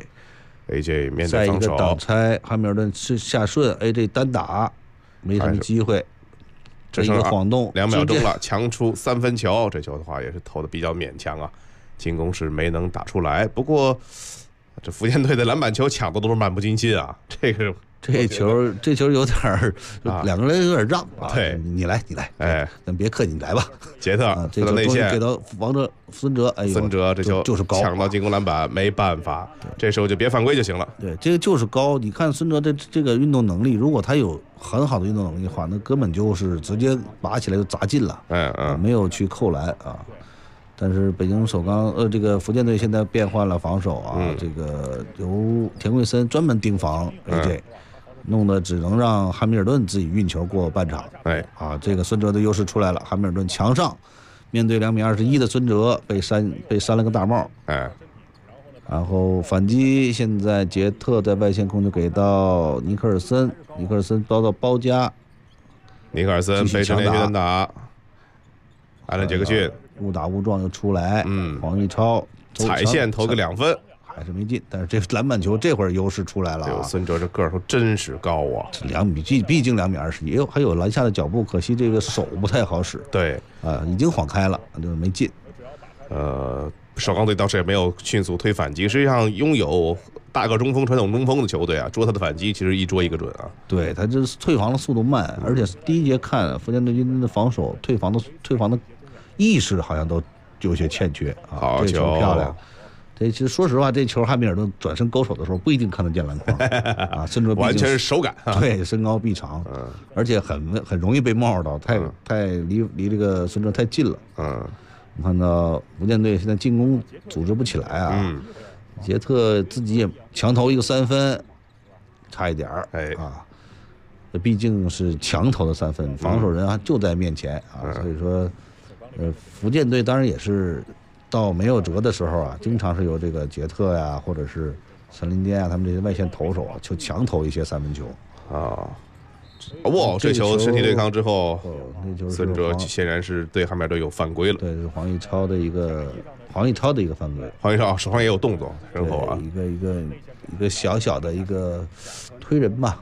Speaker 5: AJ 面
Speaker 7: 再一个
Speaker 5: 对防守，
Speaker 7: 挡拆，汉密尔顿是下顺 ，AJ 单打没什么机会，这一个晃动
Speaker 5: 2秒钟了，强出3分球，这球的话也是投的比较勉强啊，进攻是没能打出来。不过这福建队的篮板球抢的都是漫不经心啊，这
Speaker 7: 球有点儿，两个人有点让啊。
Speaker 5: 对，
Speaker 7: 你来，
Speaker 5: 哎，
Speaker 7: 咱别客气，你来吧。
Speaker 5: 杰特
Speaker 7: 这球
Speaker 5: 内线
Speaker 7: 给到孙哲，哎呦，
Speaker 5: 孙哲这球
Speaker 7: 就是高，
Speaker 5: 抢到进攻篮板，没办法，这时候就别犯规就行了。
Speaker 7: 对，这个就是高。你看孙哲这个运动能力，如果他有很好的运动能力的话，那根本就是直接拔起来就砸进了，没有去扣篮啊。但是北京首钢这个福建队现在变换了防守啊，这个由田贵森专门盯防 AJ，弄得只能让汉密尔顿自己运球过半场。这个孙哲的优势出来了，汉密尔顿强上，面对2.21米的孙哲被扇了个大帽。然后反击，现在杰特在外线控球给到尼克尔森遭到包夹，
Speaker 5: 尼克尔森被陈连续单打，艾伦杰克逊
Speaker 7: 误打误撞又出来，黄玉超
Speaker 5: 踩线投个2分。
Speaker 7: 还是没进，但是这篮板球这会儿优势出来了啊！
Speaker 5: 孙哲这个头真是高啊
Speaker 7: ，2米，毕竟2.20米，还有篮下的脚步，可惜这个手不太好使。
Speaker 5: 对，
Speaker 7: 已经晃开了，就是没进。
Speaker 5: 首钢队倒是也没有迅速推反击，实际上拥有大个中锋、传统中锋的球队啊，捉他的反击其实一捉一个准啊。
Speaker 7: 对，他这退防的速度慢，而且第一节看福建队军的防守退防的意识好像都有些欠缺啊。
Speaker 5: 好
Speaker 7: 这球漂亮。这其实说实话，这球汉密尔顿转身勾手的时候不一定看得见篮筐啊，孙哲
Speaker 5: 完全是手感，
Speaker 7: 对，身高臂长，而且很容易被冒到，太离这个孙哲太近了。我们看到福建队现在进攻组织不起来啊，杰特自己也强投一个3分，差一点儿，这毕竟是强投的3分，防守人就在面前啊，所以说，福建队当然也是。到没有辙的时候啊，经常是由这个杰特呀，或者是陈林坚啊，他们这些外线投手啊，就强投一些3分球
Speaker 5: 啊。哇，这球身体对抗之后，孙哲显然是对汉密尔顿有犯规了。
Speaker 7: 对，是黄义超的一个犯规。
Speaker 5: 黄义超手上也有动作，身后啊，
Speaker 7: 一个小小的一个推人吧。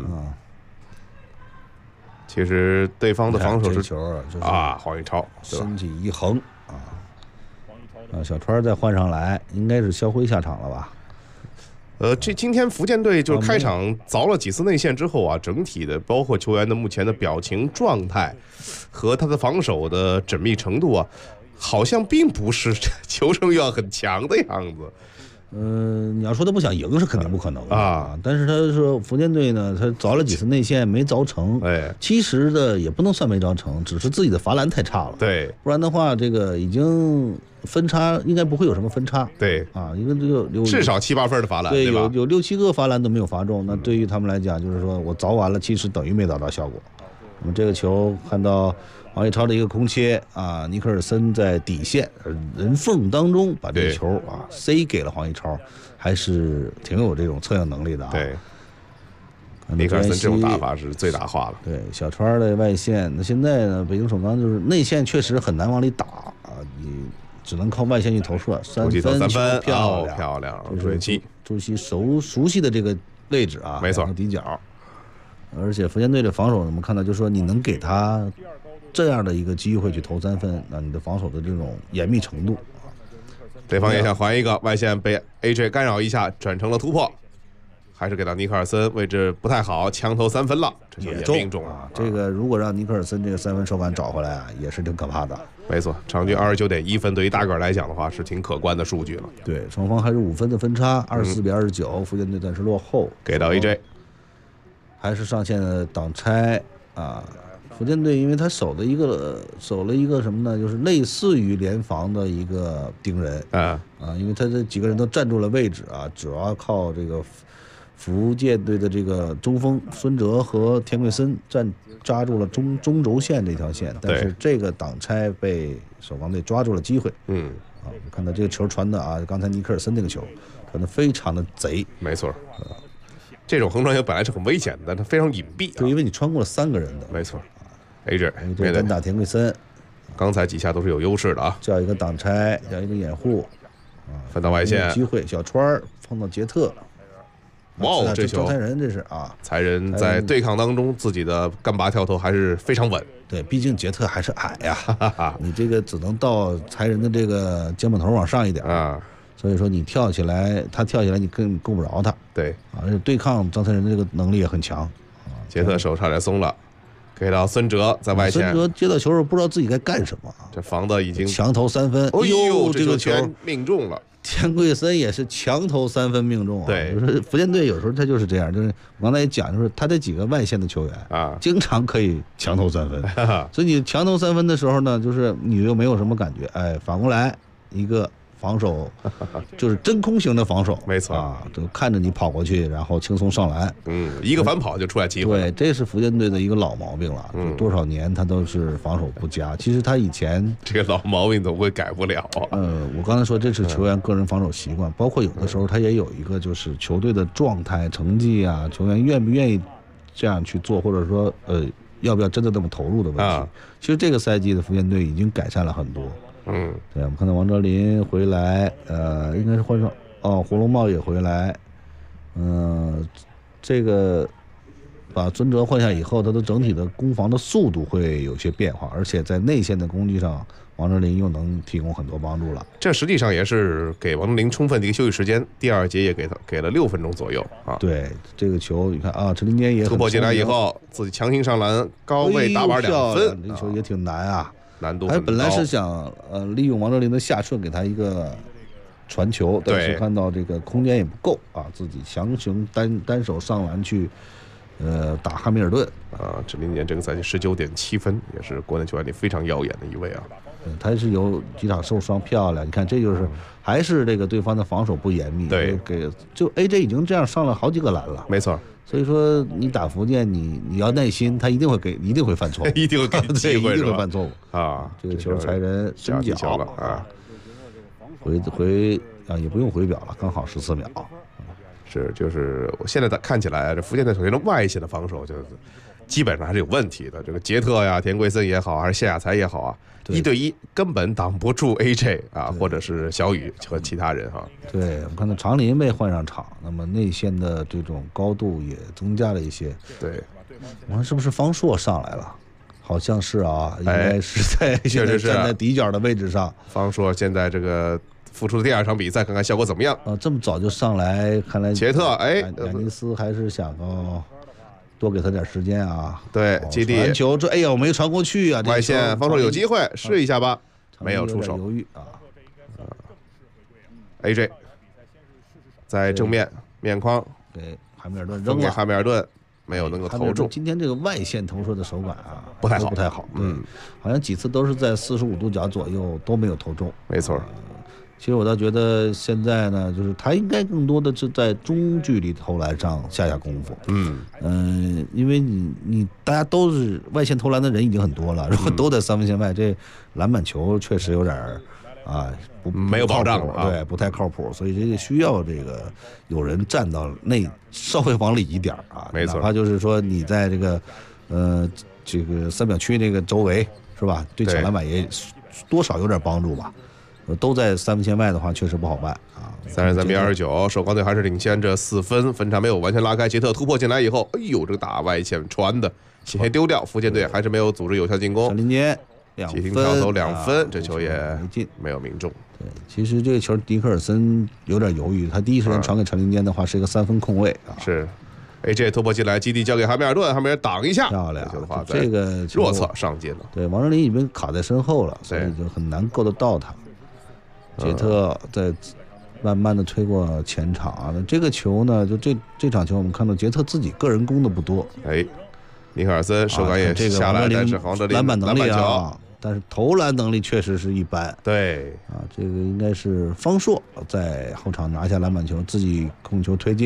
Speaker 5: 其实对方的防守是
Speaker 7: 球啊，就是
Speaker 5: 黄义超
Speaker 7: 身体一横小川再换上来，应该是肖辉下场了吧？
Speaker 5: 今天福建队就是开场凿了几次内线之后啊，整体的包括球员的目前的表情状态和他的防守的缜密程度啊，好像并不是求胜欲要很强的样子。
Speaker 7: 你要说他不想赢是肯定不可能啊，但是他说福建队呢，他凿了几次内线没凿成，其实的也不能算没凿成，只是自己的罚篮太差了，
Speaker 5: 对，
Speaker 7: 不然的话这个已经分差应该不会有什么分差，
Speaker 5: 对
Speaker 7: 因为这个
Speaker 5: 至少7-8分的罚篮，
Speaker 7: 对，
Speaker 5: 有
Speaker 7: 6-7个罚篮都没有罚中，那对于他们来讲就是说我凿完了，其实等于没达到效果。我们这个球看到黄义超的一个空切啊，尼克尔森在底线人缝当中把这个球塞给了黄义超，还是挺有这种策应能力的啊。
Speaker 5: 对，尼克尔森这种打法是最大化了。
Speaker 7: 对，小川的外线，那现在呢，北京首钢就是内线确实很难往里打你只能靠外线去投射，3分
Speaker 5: 漂亮，
Speaker 7: 朱熹熟悉的这个位置啊，
Speaker 5: 没错，
Speaker 7: 底角。而且福建队的防守，我们看到就是说，你能给他这样的一个机会去投3分，那你的防守的这种严密程度。
Speaker 5: 对方也想还一个外线，被 AJ 干扰一下，转成了突破，还是给到尼克尔森，位置不太好，强投3分了，这也命中
Speaker 7: 啊！这个如果让尼克尔森这个3分手感找回来啊，也是挺可怕的。
Speaker 5: 没错，场均29.1分，对于大个来讲的话，是挺可观的数据了。
Speaker 7: 对，双方还是5分的分差，24-29，福建队暂时落后，
Speaker 5: 给到 AJ。
Speaker 7: 还是上线的挡拆啊！福建队因为他守了一个什么呢？就是类似于联防的一个盯人因为他这几个人都站住了位置啊，主要靠这个福建队的这个中锋孙哲和田贵森抓住了中轴线这条线，但是这个挡拆被守防队抓住了机会。看到这个球传的啊，刚才尼克尔森那个球传的非常的贼。
Speaker 5: 没错，这种横传球本来是很危险的，但它非常隐蔽。
Speaker 7: 对，因为你穿过了3个人的。
Speaker 5: 没错，AJ
Speaker 7: 单打田贵森，
Speaker 5: 刚才几下都是有优势的啊，
Speaker 7: 叫一个挡拆，叫一个掩护，
Speaker 5: 分到外线，
Speaker 7: 机会，小川碰到杰特。
Speaker 5: 哇，这球
Speaker 7: 才人这是啊，
Speaker 5: 才人在对抗当中自己的干拔跳投还是非常稳。
Speaker 7: 对，毕竟杰特还是矮呀，你这个只能到才人的这个肩膀头往上一点啊，所以说你跳起来，他跳起来你更够不着他。
Speaker 5: 对，
Speaker 7: 而且对抗张才人的这个能力也很强。
Speaker 5: 杰特手差点松了，给到孙哲在外线。
Speaker 7: 孙哲接到球时不知道自己该干什么，
Speaker 5: 这防的已经
Speaker 7: 强投3分。
Speaker 5: 哎呦，
Speaker 7: 这个球
Speaker 5: 命中了。
Speaker 7: 田贵森也是强投3分命中啊！
Speaker 5: 对，
Speaker 7: 就是福建队有时候他就是这样，就是我刚才也讲，就是他这几个外线的球员
Speaker 5: 啊，
Speaker 7: 经常可以强投3分，所以你强投3分的时候呢，就是你又没有什么感觉，哎，反过来一个防守就是真空型的防守，
Speaker 5: 没错
Speaker 7: 啊，就看着你跑过去，然后轻松上篮，
Speaker 5: 一个反跑就出来机会。
Speaker 7: 对，这是福建队的一个老毛病了，多少年他都是防守不佳。其实他以前
Speaker 5: 这个老毛病总会改不了。
Speaker 7: 我刚才说这是球员个人防守习惯，包括有的时候他也有一个就是球队的状态、成绩啊，球员愿不愿意这样去做，或者说要不要真的那么投入的问题。其实这个赛季的福建队已经改善了很多。对，我们看到王哲林回来，应该是换上胡龙茂也回来，这个把孙哲换下以后，他的整体的攻防的速度会有些变化，而且在内线的攻击上，王哲林又能提供很多帮助了。
Speaker 5: 这实际上也是给王哲林充分的一个休息时间，第2节也给了6分钟左右啊。
Speaker 7: 对，这个球你看啊，陈林坚也
Speaker 5: 突破进来以后，自己强行上篮，高位打板2分，
Speaker 7: 这球也挺难啊。
Speaker 5: 难度很高。
Speaker 7: 本来是想利用王哲林的下顺给他一个传球，但是看到这个空间也不够啊，自己强行单手上篮去打汉密尔顿
Speaker 5: 啊。陈林坚这个赛季19.7分，也是国内球员里非常耀眼的一位啊。
Speaker 7: 他是有几场受伤漂亮，你看这就是还是这个对方的防守不严密，
Speaker 5: 对，
Speaker 7: 就 AJ 已经这样上了好几个篮了，
Speaker 5: 没错。
Speaker 7: 所以说你打福建，你要耐心，他一定会犯错误，
Speaker 5: 一定会给机会，
Speaker 7: 一定会犯错误
Speaker 5: 啊。
Speaker 7: 这个球才人伸脚
Speaker 5: 了啊，
Speaker 7: 也不用回表了，刚好14秒。
Speaker 5: 就是我现在看起来，这福建队首先的外线的防守就是基本上还是有问题的。这个杰特呀、田贵森也好，还是谢亚才也好啊，1对1根本挡不住 AJ 啊，或者是小雨和其他人哈。
Speaker 7: 对，我们看到长林被换上场，那么内线的这种高度也增加了一些。
Speaker 5: 对，
Speaker 7: 我看是不是方硕上来了？好像是啊，应该是在
Speaker 5: 确实是
Speaker 7: 站在底角的位置上。
Speaker 5: 方硕现在这个复出的第2场比赛，看看效果怎么样。
Speaker 7: 这么早就上来，看来
Speaker 5: 杰特
Speaker 7: 亚尼斯还是想多给他点时间啊。
Speaker 5: 对，基地
Speaker 7: 传球哎呀，我没传过去啊。
Speaker 5: 外线方硕有机会试一下吧，没有出手，
Speaker 7: 犹豫啊。
Speaker 5: AJ 在正面面框
Speaker 7: 给汉密尔顿扔了，
Speaker 5: 给汉密尔顿没有能够投中。
Speaker 7: 今天这个外线投射的手感啊，
Speaker 5: 不太好，
Speaker 7: 好像几次都是在45度角左右都没有投中。
Speaker 5: 没错。
Speaker 7: 其实我倒觉得现在呢，就是他应该更多的是在中距离投篮上下功夫。因为你大家都是外线投篮的人已经很多了，如果都在3分线外，这篮板球确实有点
Speaker 5: 没有保障
Speaker 7: 了，对，不太靠谱，所以这个需要这个有人站到稍微往里一点啊，
Speaker 5: 没错，
Speaker 7: 哪怕就是说你在这个这个3秒区那个周围是吧，对抢篮板也多少有点帮助吧。都在3分线外的话，确实不好办啊。
Speaker 5: 33比29，首钢队还是领先着4分，分差没有完全拉开。杰特突破进来以后，哎呦，这个大外线传的险些丢掉，福建队还是没有组织有效进攻。
Speaker 7: 陈林坚2分，
Speaker 5: 急停跳投2分，这球也没有命中。
Speaker 7: 对，其实这个球迪克尔森有点犹豫，他第一时间传给陈林坚的话是一个3分空位啊。
Speaker 5: 是 AJ 突破进来，基地交给汉密尔顿，汉密尔顿挡一下，
Speaker 7: 漂亮。
Speaker 5: 球的话，
Speaker 7: 这个
Speaker 5: 弱侧上进了。
Speaker 7: 对，王哲林已经卡在身后了，所以就很难够得到他。杰特在慢慢的推过前场啊，这个球呢，就这场球我们看到杰特自己个人攻的不多，
Speaker 5: 尼克尔森手感也下来，但是王哲林
Speaker 7: 篮板能力啊，但是投篮能力确实是一般。
Speaker 5: 对
Speaker 7: 啊，这个应该是方硕在后场拿下篮板球，自己控球推进。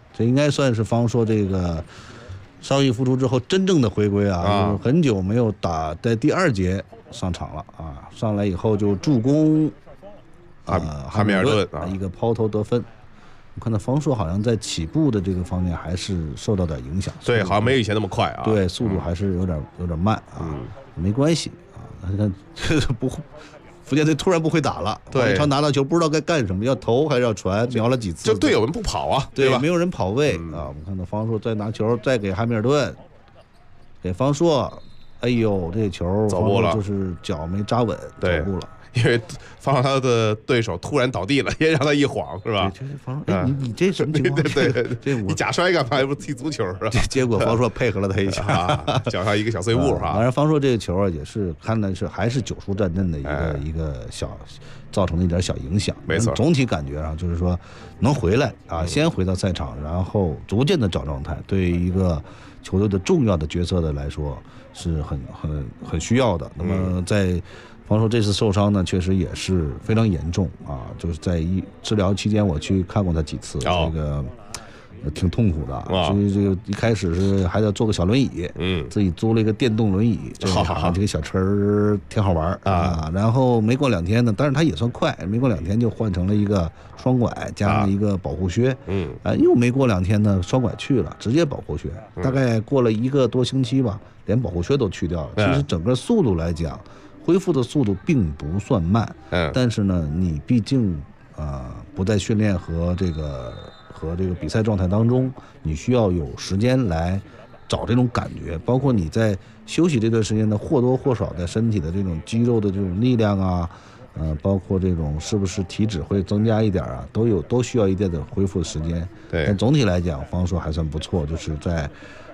Speaker 7: 这应该算是方硕这个伤愈复出之后真正的回归啊，就是很久没有打在第2节上场了啊，上来以后就助攻
Speaker 5: 哈密尔顿
Speaker 7: 一个抛投得分。我看到方硕好像在起步的这个方面还是受到点影响，
Speaker 5: 对，好像没有以前那么快啊。
Speaker 7: 对，速度还是有点慢啊，没关系啊。看不，福建队突然不会打了，
Speaker 5: 对，
Speaker 7: 王一超拿到球不知道该干什么，要投还是要传，瞄了几次，
Speaker 5: 就队友们不跑啊，对吧？
Speaker 7: 没有人跑位啊。我们看到方硕再拿球，再给汉密尔顿，给方硕，哎呦，这球
Speaker 5: 走步了，
Speaker 7: 就是脚没扎稳，走步了。
Speaker 5: 因为方硕他的对手突然倒地了，也让他一晃，是吧？
Speaker 7: 这是方硕，你这什么情况？
Speaker 5: 对，你假摔干嘛？又不踢足球是吧？
Speaker 7: 结果方硕配合了他一下，
Speaker 5: 脚上一个小碎步哈。
Speaker 7: 当然，方硕这个球啊，也是看的是还是9输战阵的一个小造成的一点小影响。
Speaker 5: 没错，
Speaker 7: 总体感觉上就是说能回来啊，先回到赛场，然后逐渐的找状态，对于一个球队的重要的角色的来说是很需要的。那么在方硕这次受伤呢，确实也是非常严重啊！就是在治疗期间，我去看过他几次，这个挺痛苦的。所以这个一开始是还得坐个小轮椅，自己租了一个电动轮椅，这个小车挺好玩啊。然后没过2天呢，但是他也算快，没过2天就换成了一个双拐加上一个保护靴，又没过2天呢，双拐去了，直接保护靴，大概过了1个多星期吧，连保护靴都去掉了。其实整个速度来讲，恢复的速度并不算慢，但是呢，你毕竟不在训练和这个比赛状态当中，你需要有时间来找这种感觉，包括你在休息这段时间呢，或多或少在身体的这种肌肉的这种力量啊，包括这种是不是体脂会增加一点啊，都需要一定的恢复时间。
Speaker 5: 对，
Speaker 7: 但总体来讲，方硕还算不错，就是在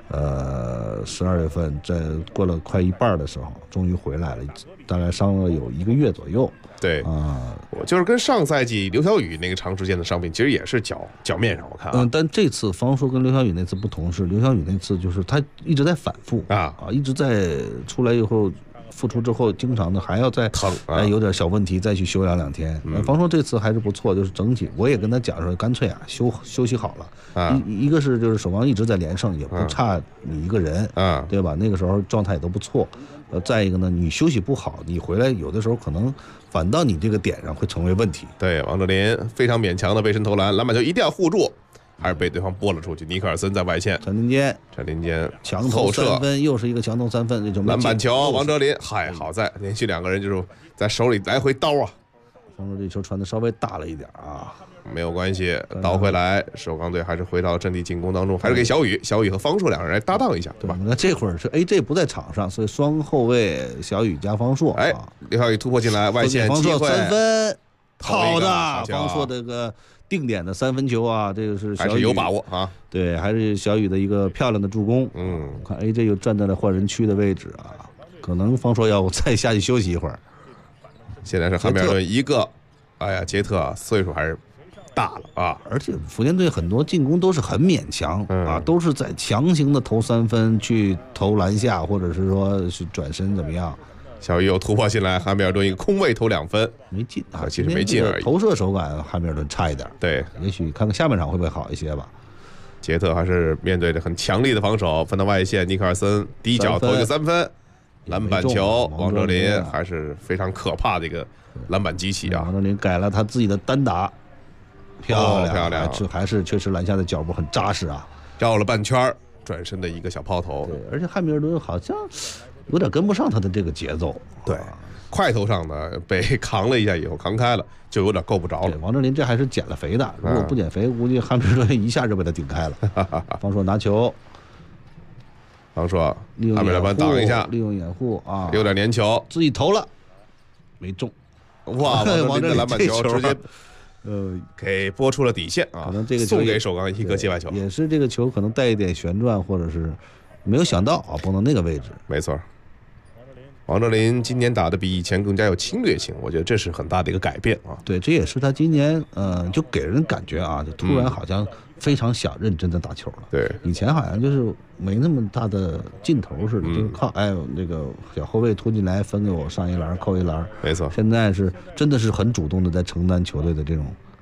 Speaker 7: 12月份，在过了快一半的时候，终于回来了，大概伤了有1个月左右。
Speaker 5: 对我就是跟上赛季刘晓宇那个长时间的伤病，其实也是脚面上，我看
Speaker 7: 但这次方硕跟刘晓宇那次不同是，刘晓宇那次就是他一直在反复一直在出来以后复出之后，经常的还要再
Speaker 5: 疼
Speaker 7: 有点小问题再去休养2天。方硕这次还是不错，就是整体我也跟他讲说，干脆休息好了。一个是就是守望一直在连胜，也不差你一个人，对吧？那个时候状态也都不错。再一个呢，你休息不好，你回来有的时候可能反倒你这个点上会成为问题。
Speaker 5: 对，王哲林非常勉强的背身投篮，篮板球一定要护住，还是被对方拨了出去。尼克尔森在外线，
Speaker 7: 陈林坚
Speaker 5: 强
Speaker 7: 投3分，又是一个强投3分，这种
Speaker 5: 篮板球，王哲林，好在连续2个人就是在手里来回刀啊。
Speaker 7: 方硕这球传的稍微大了一点啊，
Speaker 5: 没有关系，倒回来，首钢队还是回到阵地进攻当中，还是给小雨和方硕2人来搭档一下，对吧？
Speaker 7: 那这会儿是 AJ 不在场上，所以双后卫小雨加方硕。
Speaker 5: 刘晓宇突破进来，外线机会
Speaker 7: 3分，好的，方硕这个定点的3分球啊，这个是小雨
Speaker 5: 还是有把握啊。
Speaker 7: 对，还是小雨的一个漂亮的助攻。看 AJ 又站在了换人区的位置啊，可能方硕要再下去休息一会儿。
Speaker 5: 现在是汉密尔顿一个，杰特岁数还是大了啊，
Speaker 7: 而且福建队很多进攻都是很勉强都是在强行的投3分，去投篮下，或者是说是转身怎么样。
Speaker 5: 小雨又突破进来，汉密尔顿一个空位投2分，
Speaker 7: 没进
Speaker 5: 其实没进而已。
Speaker 7: 投射手感汉密尔顿差一点，
Speaker 5: 对，
Speaker 7: 也许看看下半场会不会好一些吧。
Speaker 5: 杰特还是面对着很强力的防守，分到外线，尼克尔森低脚投一个3分。篮板球，王哲林还是非常可怕的一个篮板机器啊！
Speaker 7: 王哲林改了他自己的单打，漂亮，这还是确实篮下的脚步很扎实啊！
Speaker 5: 绕了半圈，转身的一个小抛投。
Speaker 7: 对，而且汉密尔顿好像有点跟不上他的这个节奏。
Speaker 5: 对，快投上呢被扛了一下以后扛开了，就有点够不着了。
Speaker 7: 王哲林这还是减了肥的，如果不减肥，估计汉密尔顿一下就被他顶开了。方硕拿球。
Speaker 5: 方硕，汉密尔顿挡一下，
Speaker 7: 利用掩护啊，
Speaker 5: 有点粘球，
Speaker 7: 自己投了，没中。
Speaker 5: 哇，王哲林的篮板球直接给拨出了底线啊，
Speaker 7: 可能这个
Speaker 5: 送给首钢一个界外球，
Speaker 7: 也是这个球可能带一点旋转，或者是没有想到啊，蹦到那个位置。
Speaker 5: 没错，王哲林今年打的比以前更加有侵略性，我觉得这是很大的一个改变啊。
Speaker 7: 对，这也是他今年就给人感觉啊，就突然好像非常想认真的打球了。
Speaker 5: 对，
Speaker 7: 以前好像就是没那么大的劲头似的，就是靠那个小后卫突进来分给我上一篮扣一篮。
Speaker 5: 没错，
Speaker 7: 现在是真的是很主动的在承担球队的这种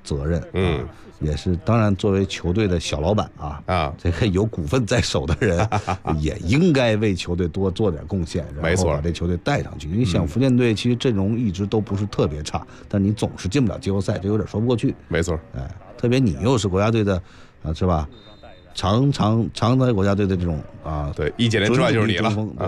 Speaker 7: 责任。也是，当然作为球队的小老板这个有股份在手的人，也应该为球队多做点贡献，然后把这球队带上去。你想，福建队其实阵容一直都不是特别差，但你总是进不了季后赛，这有点说不过去。
Speaker 5: 没错，
Speaker 7: 特别你又是国家队的是吧？常在国家队的这种
Speaker 5: 对，易建联之外就是你了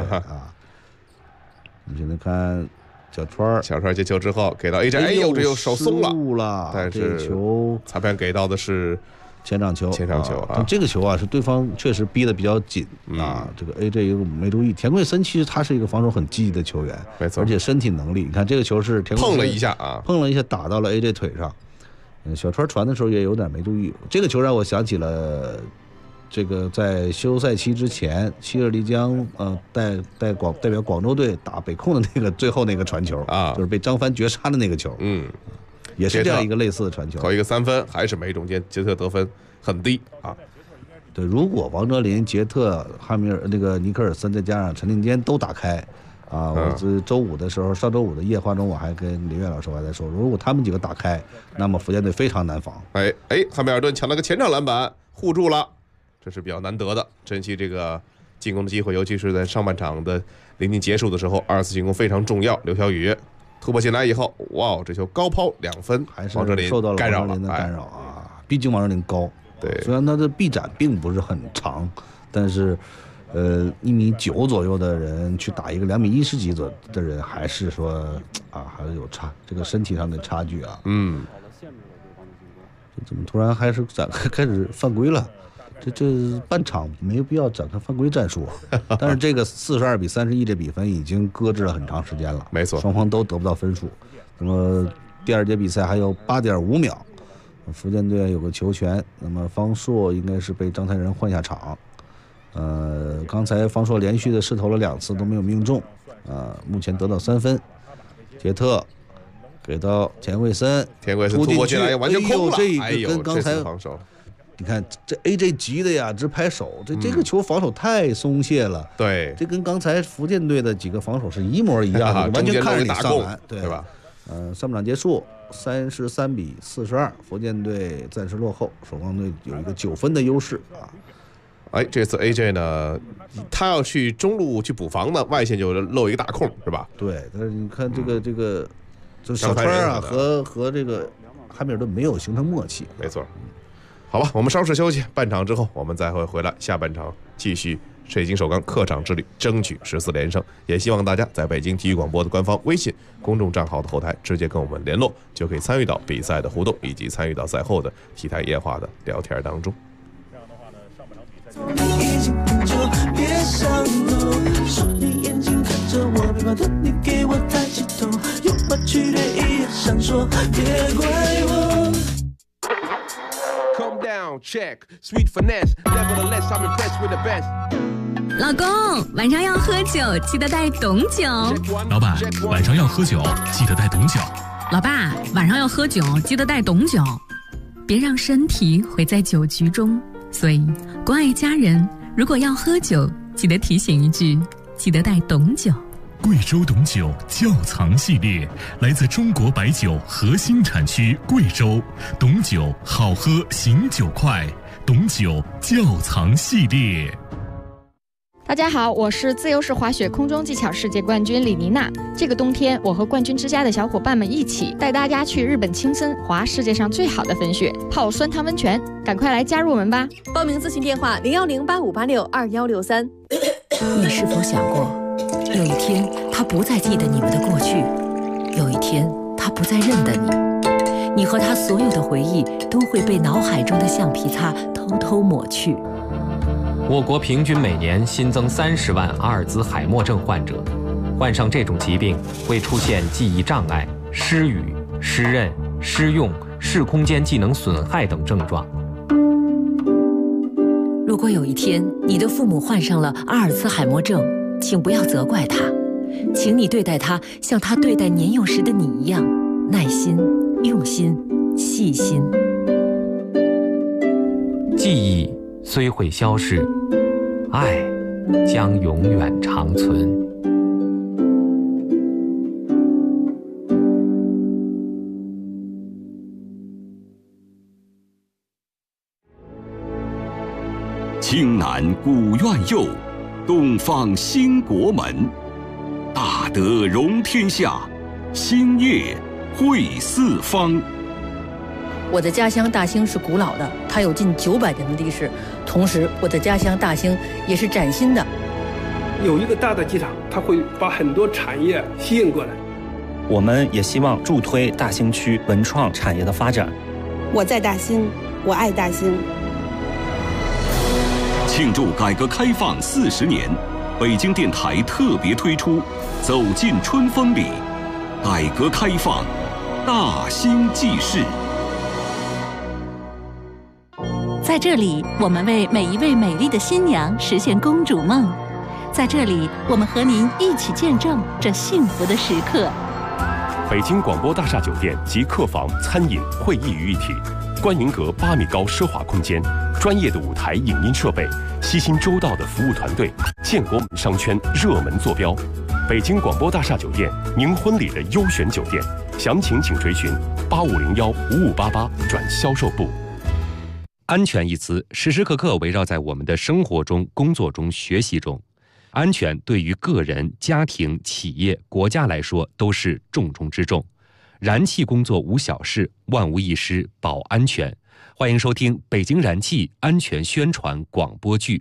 Speaker 7: 你现在看。小
Speaker 5: 川接球之后给到 AJ， 哎呦，这又手松了，但是
Speaker 7: 球
Speaker 5: 裁判给到的是
Speaker 7: 前场球
Speaker 5: 这
Speaker 7: 个球是对方确实逼得比较紧这个 AJ 又没注意，田贵森其实他是一个防守很积极的球员，
Speaker 5: 没错，
Speaker 7: 而且身体能力，你看这个球是田贵森
Speaker 5: 碰了一下
Speaker 7: 打到了 AJ 腿上，小川传的时候也有点没注意，这个球让我想起了。这个在休赛期之前，希尔利江代表广州队打北控的那个最后那个传球就是被张帆绝杀的那个球，也是这样一个类似的传球，
Speaker 5: 投一个3分，还是没中间，杰特得分很低
Speaker 7: 对，如果王哲林、杰特、汉密尔那个尼克尔森再加上陈定坚都打开我上周五的夜话中，我还跟林岳老师还在说，如果他们几个打开，那么福建队非常难防。
Speaker 5: 汉密尔顿抢了个前场篮板，护住了。这是比较难得的，珍惜这个进攻的机会，尤其是在上半场的临近结束的时候，2次进攻非常重要。刘晓宇突破进来以后，哇，这球高抛2分，
Speaker 7: 还是
Speaker 5: 王哲林
Speaker 7: 受到了
Speaker 5: 干扰
Speaker 7: 的干扰毕竟王哲林高，
Speaker 5: 对，
Speaker 7: 虽然他的臂展并不是很长，但是1.9米左右的人去打一个2.10米几的人，还是说还是有这个身体上的差距这怎么突然还是开始犯规了？这半场没有必要展开犯规战术，但是这个42-31这比分已经搁置了很长时间了，
Speaker 5: 没错，
Speaker 7: 双方都得不到分数。那么第2节比赛还有8.5秒，福建队有个球权，那么方硕应该是被张泰仁换下场。刚才方硕连续的试投了2次都没有命中，目前得到3分。杰特给到田贵森
Speaker 5: 突破进来完全空了，
Speaker 7: 这个跟刚才
Speaker 5: 防守。
Speaker 7: 你看这 AJ 急的呀，直拍手，这个球防守太松懈了。
Speaker 5: 对，
Speaker 7: 这跟刚才福建队的几个防守是一模一样的，完全看着你上篮，
Speaker 5: 对吧？
Speaker 7: 上半场结束33-42，福建队暂时落后，首钢队有一个9分的优势
Speaker 5: 这次 AJ 呢，他要去中路去补防呢，外线就漏一个大空，是吧？
Speaker 7: 对，但是你看这个，就小川和这个汉密尔顿没有形成默契，
Speaker 5: 没错。好吧，我们稍事休息，半场之后我们再会回来，下半场继续水晶首钢客场之旅，争取14连胜。也希望大家在北京体育广播的官方微信公众账号的后台直接跟我们联络，就可以参与到比赛的互动，以及参与到赛后的体坛夜话的聊天当中。
Speaker 6: 这样的话呢，上半场比赛。
Speaker 2: 别上头，说你眼睛看着我，别把你给我抬起头，有把曲的一样想说，别怪我。
Speaker 9: Check, sweet finesse. Nevertheless, I'm impressed with the best.
Speaker 10: 老公，晚上要喝酒，记得带董酒。
Speaker 11: 老板，晚上要喝酒，记得带董酒。
Speaker 10: 老爸，晚上要喝酒，记得带董酒。别让身体毁在酒局中。所以，关爱家人，如果要喝酒，记得提醒一句，记得带董酒。
Speaker 11: 贵州董酒窖藏系列，来自中国白酒核心产区贵州，董酒好喝醒酒快，董酒窖藏系列。
Speaker 12: 大家好，我是自由式滑雪空中技巧世界冠军李妮娜。这个冬天，我和冠军之家的小伙伴们一起带大家去日本青森滑世界上最好的粉雪，泡酸汤温泉，赶快来加入我们吧！
Speaker 13: 报名咨询电话01085862163。
Speaker 14: 你是否想过，有一天他不再记得你们的过去，有一天他不再认得你，你和他所有的回忆都会被脑海中的橡皮擦偷偷抹去。
Speaker 15: 我国平均每年新增30万阿尔兹海默症患者，患上这种疾病会出现记忆障碍、失语、失认、失用、视空间技能损害等症状。
Speaker 14: 如果有一天你的父母患上了阿尔兹海默症，请不要责怪他，请你对待他像他对待年幼时的你一样，耐心、用心、细心。
Speaker 15: 记忆虽会消逝，爱将永远长存。
Speaker 16: 青南古院右，东方兴国门。大德容天下，兴业惠四方。
Speaker 14: 我的家乡大兴是古老的，它有近900年的历史。同时，我的家乡大兴也是崭新的。
Speaker 17: 有一个大的机场，它会把很多产业吸引过来。
Speaker 18: 我们也希望助推大兴区文创产业的发展。
Speaker 19: 我在大兴，我爱大兴。
Speaker 16: 庆祝改革开放40年，北京电台特别推出《走进春风里》，改革开放，大兴记事。
Speaker 20: 在这里，我们为每一位美丽的新娘实现公主梦。在这里，我们和您一起见证这幸福的时刻。
Speaker 21: 北京广播大厦酒店集客房、餐饮、会议于一体，观云阁8米高奢华空间，专业的舞台影音设备，悉心周到的服务团队，建国门商圈热门坐标。北京广播大厦酒店，您婚礼的优选酒店，详情请垂询85015588转销售部。
Speaker 15: 安全一词时时刻刻围绕在我们的生活中、工作中、学习中。安全对于个人、家庭、企业、国家来说都是重中之重。燃气工作无小事，万无一失保安全。欢迎收听北京燃气安全宣传广播剧。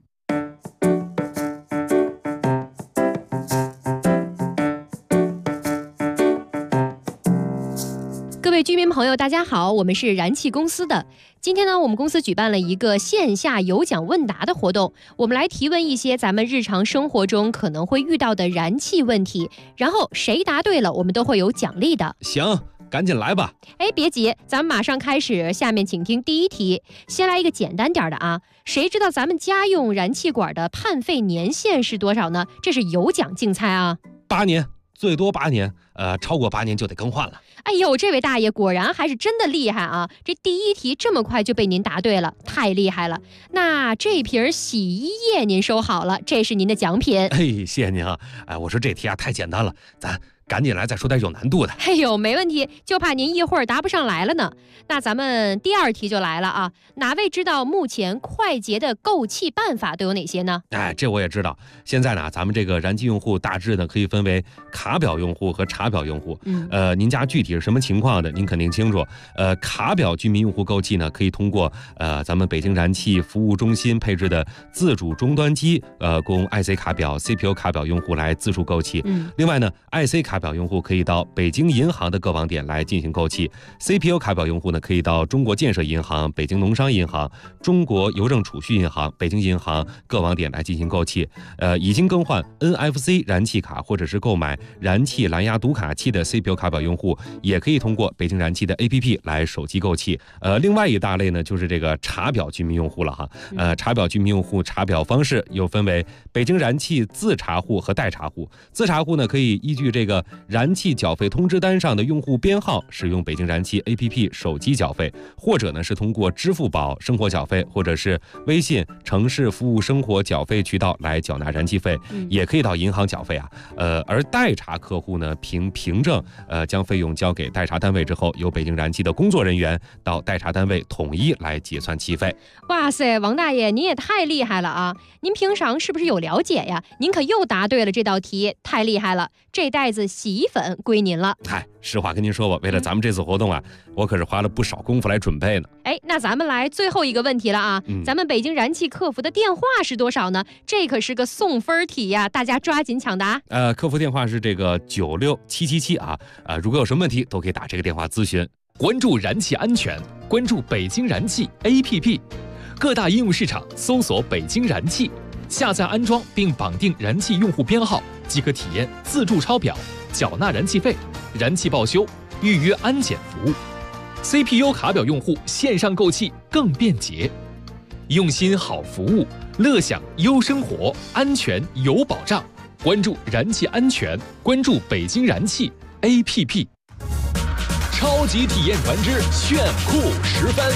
Speaker 22: 各位居民朋友，大家好，我们是燃气公司的。今天呢，我们公司举办了一个线下有奖问答的活动，我们来提问一些咱们日常生活中可能会遇到的燃气问题，然后谁答对了，我们都会有奖励的。
Speaker 23: 行，赶紧来吧。
Speaker 22: 哎，别急，咱们马上开始。下面请听第一题，先来一个简单点的啊。谁知道咱们家用燃气管的碳费年限是多少呢？这是有奖竞猜啊。
Speaker 23: 8年，最多8年，超过8年就得更换了。
Speaker 22: 哎呦，这位大爷果然还是真的厉害啊！这第一题这么快就被您答对了，太厉害了。那这瓶洗衣液您收好了，这是您的奖品。
Speaker 23: 哎，谢谢您啊！哎，我说这题啊太简单了，咱赶紧来再说点有难度的。
Speaker 22: 哎呦，没问题，就怕您一会儿答不上来了呢。那咱们第2题就来了啊，哪位知道目前快捷的购气办法都有哪些呢？
Speaker 23: 哎，这我也知道。现在呢，咱们这个燃气用户大致呢可以分为卡表用户和查表用户。您家具体是什么情况的，您肯定清楚。卡表居民用户购气呢，可以通过咱们北京燃气服务中心配置的自主终端机，供 IC 卡表、CPU 卡表用户来自助购气。另外呢 ，IC 卡表用户可以到北京银行的各网点来进行购气 ，CPU 卡表用户呢可以到中国建设银行、北京农商银行、中国邮政储蓄银行、北京银行各网点来进行购气。已经更换 NFC 燃气卡或者是购买燃气蓝牙读卡器的 CPU 卡表用户，也可以通过北京燃气的 APP 来手机购气。另外一大类呢就是这个查表居民用户了哈。查表居民用户查表方式又分为北京燃气自查户和代查户。自查户呢可以依据这个燃气缴费通知单上的用户编号，使用北京燃气 APP 手机缴费，或者呢是通过支付宝生活缴费，或者是微信城市服务生活缴费渠道来缴纳燃气费，也可以到银行缴费啊。而代查客户呢，凭证将费用交给代查单位之后，由北京燃气的工作人员到代查单位统一来结算气费。
Speaker 22: 哇塞，王大爷您也太厉害了啊！您平常是不是有了解呀？您可又答对了这道题，太厉害了！这袋子洗衣粉归您了。
Speaker 23: 嗨，实话跟您说吧，为了咱们这次活动啊，我可是花了不少功夫来准备呢。
Speaker 22: 哎，那咱们来最后一个问题了啊，咱们北京燃气客服的电话是多少呢？这可是个送分题呀，大家抓紧抢答。
Speaker 23: 客服电话是这个96777啊，如果有什么问题都可以打这个电话咨询。
Speaker 11: 关注燃气安全，关注北京燃气 APP， 各大应用市场搜索北京燃气，下载安装并绑定燃气用户编号，即可体验自助抄表、缴纳燃气费、燃气报修、预约安检服务。CPU 卡表用户线上购气更便捷，用心好服务，乐享优生活，安全有保障。关注燃气安全，关注北京燃气 APP。超级体验团之炫酷10分。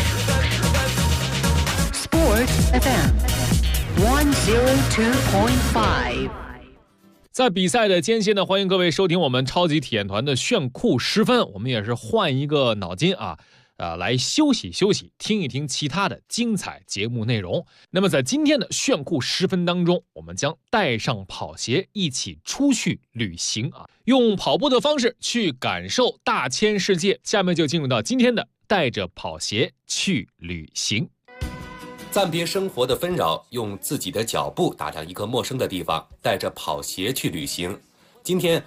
Speaker 14: Sport FM 102.5。
Speaker 6: 在比赛的间隙呢，欢迎各位收听我们超级体验团的炫酷10分。我们也是换一个脑筋啊，
Speaker 1: 来休息休息，听一听其他的精彩节目内容。那么在今天的炫酷10分当中，我们将带上跑鞋一起出去旅行啊，用跑步的方式去感受大千世界。下面就进入到今天的带着跑鞋去旅行。
Speaker 15: 暂别生活的纷扰，用自己的脚步打量一个陌生的地方，带着跑鞋去旅行。今天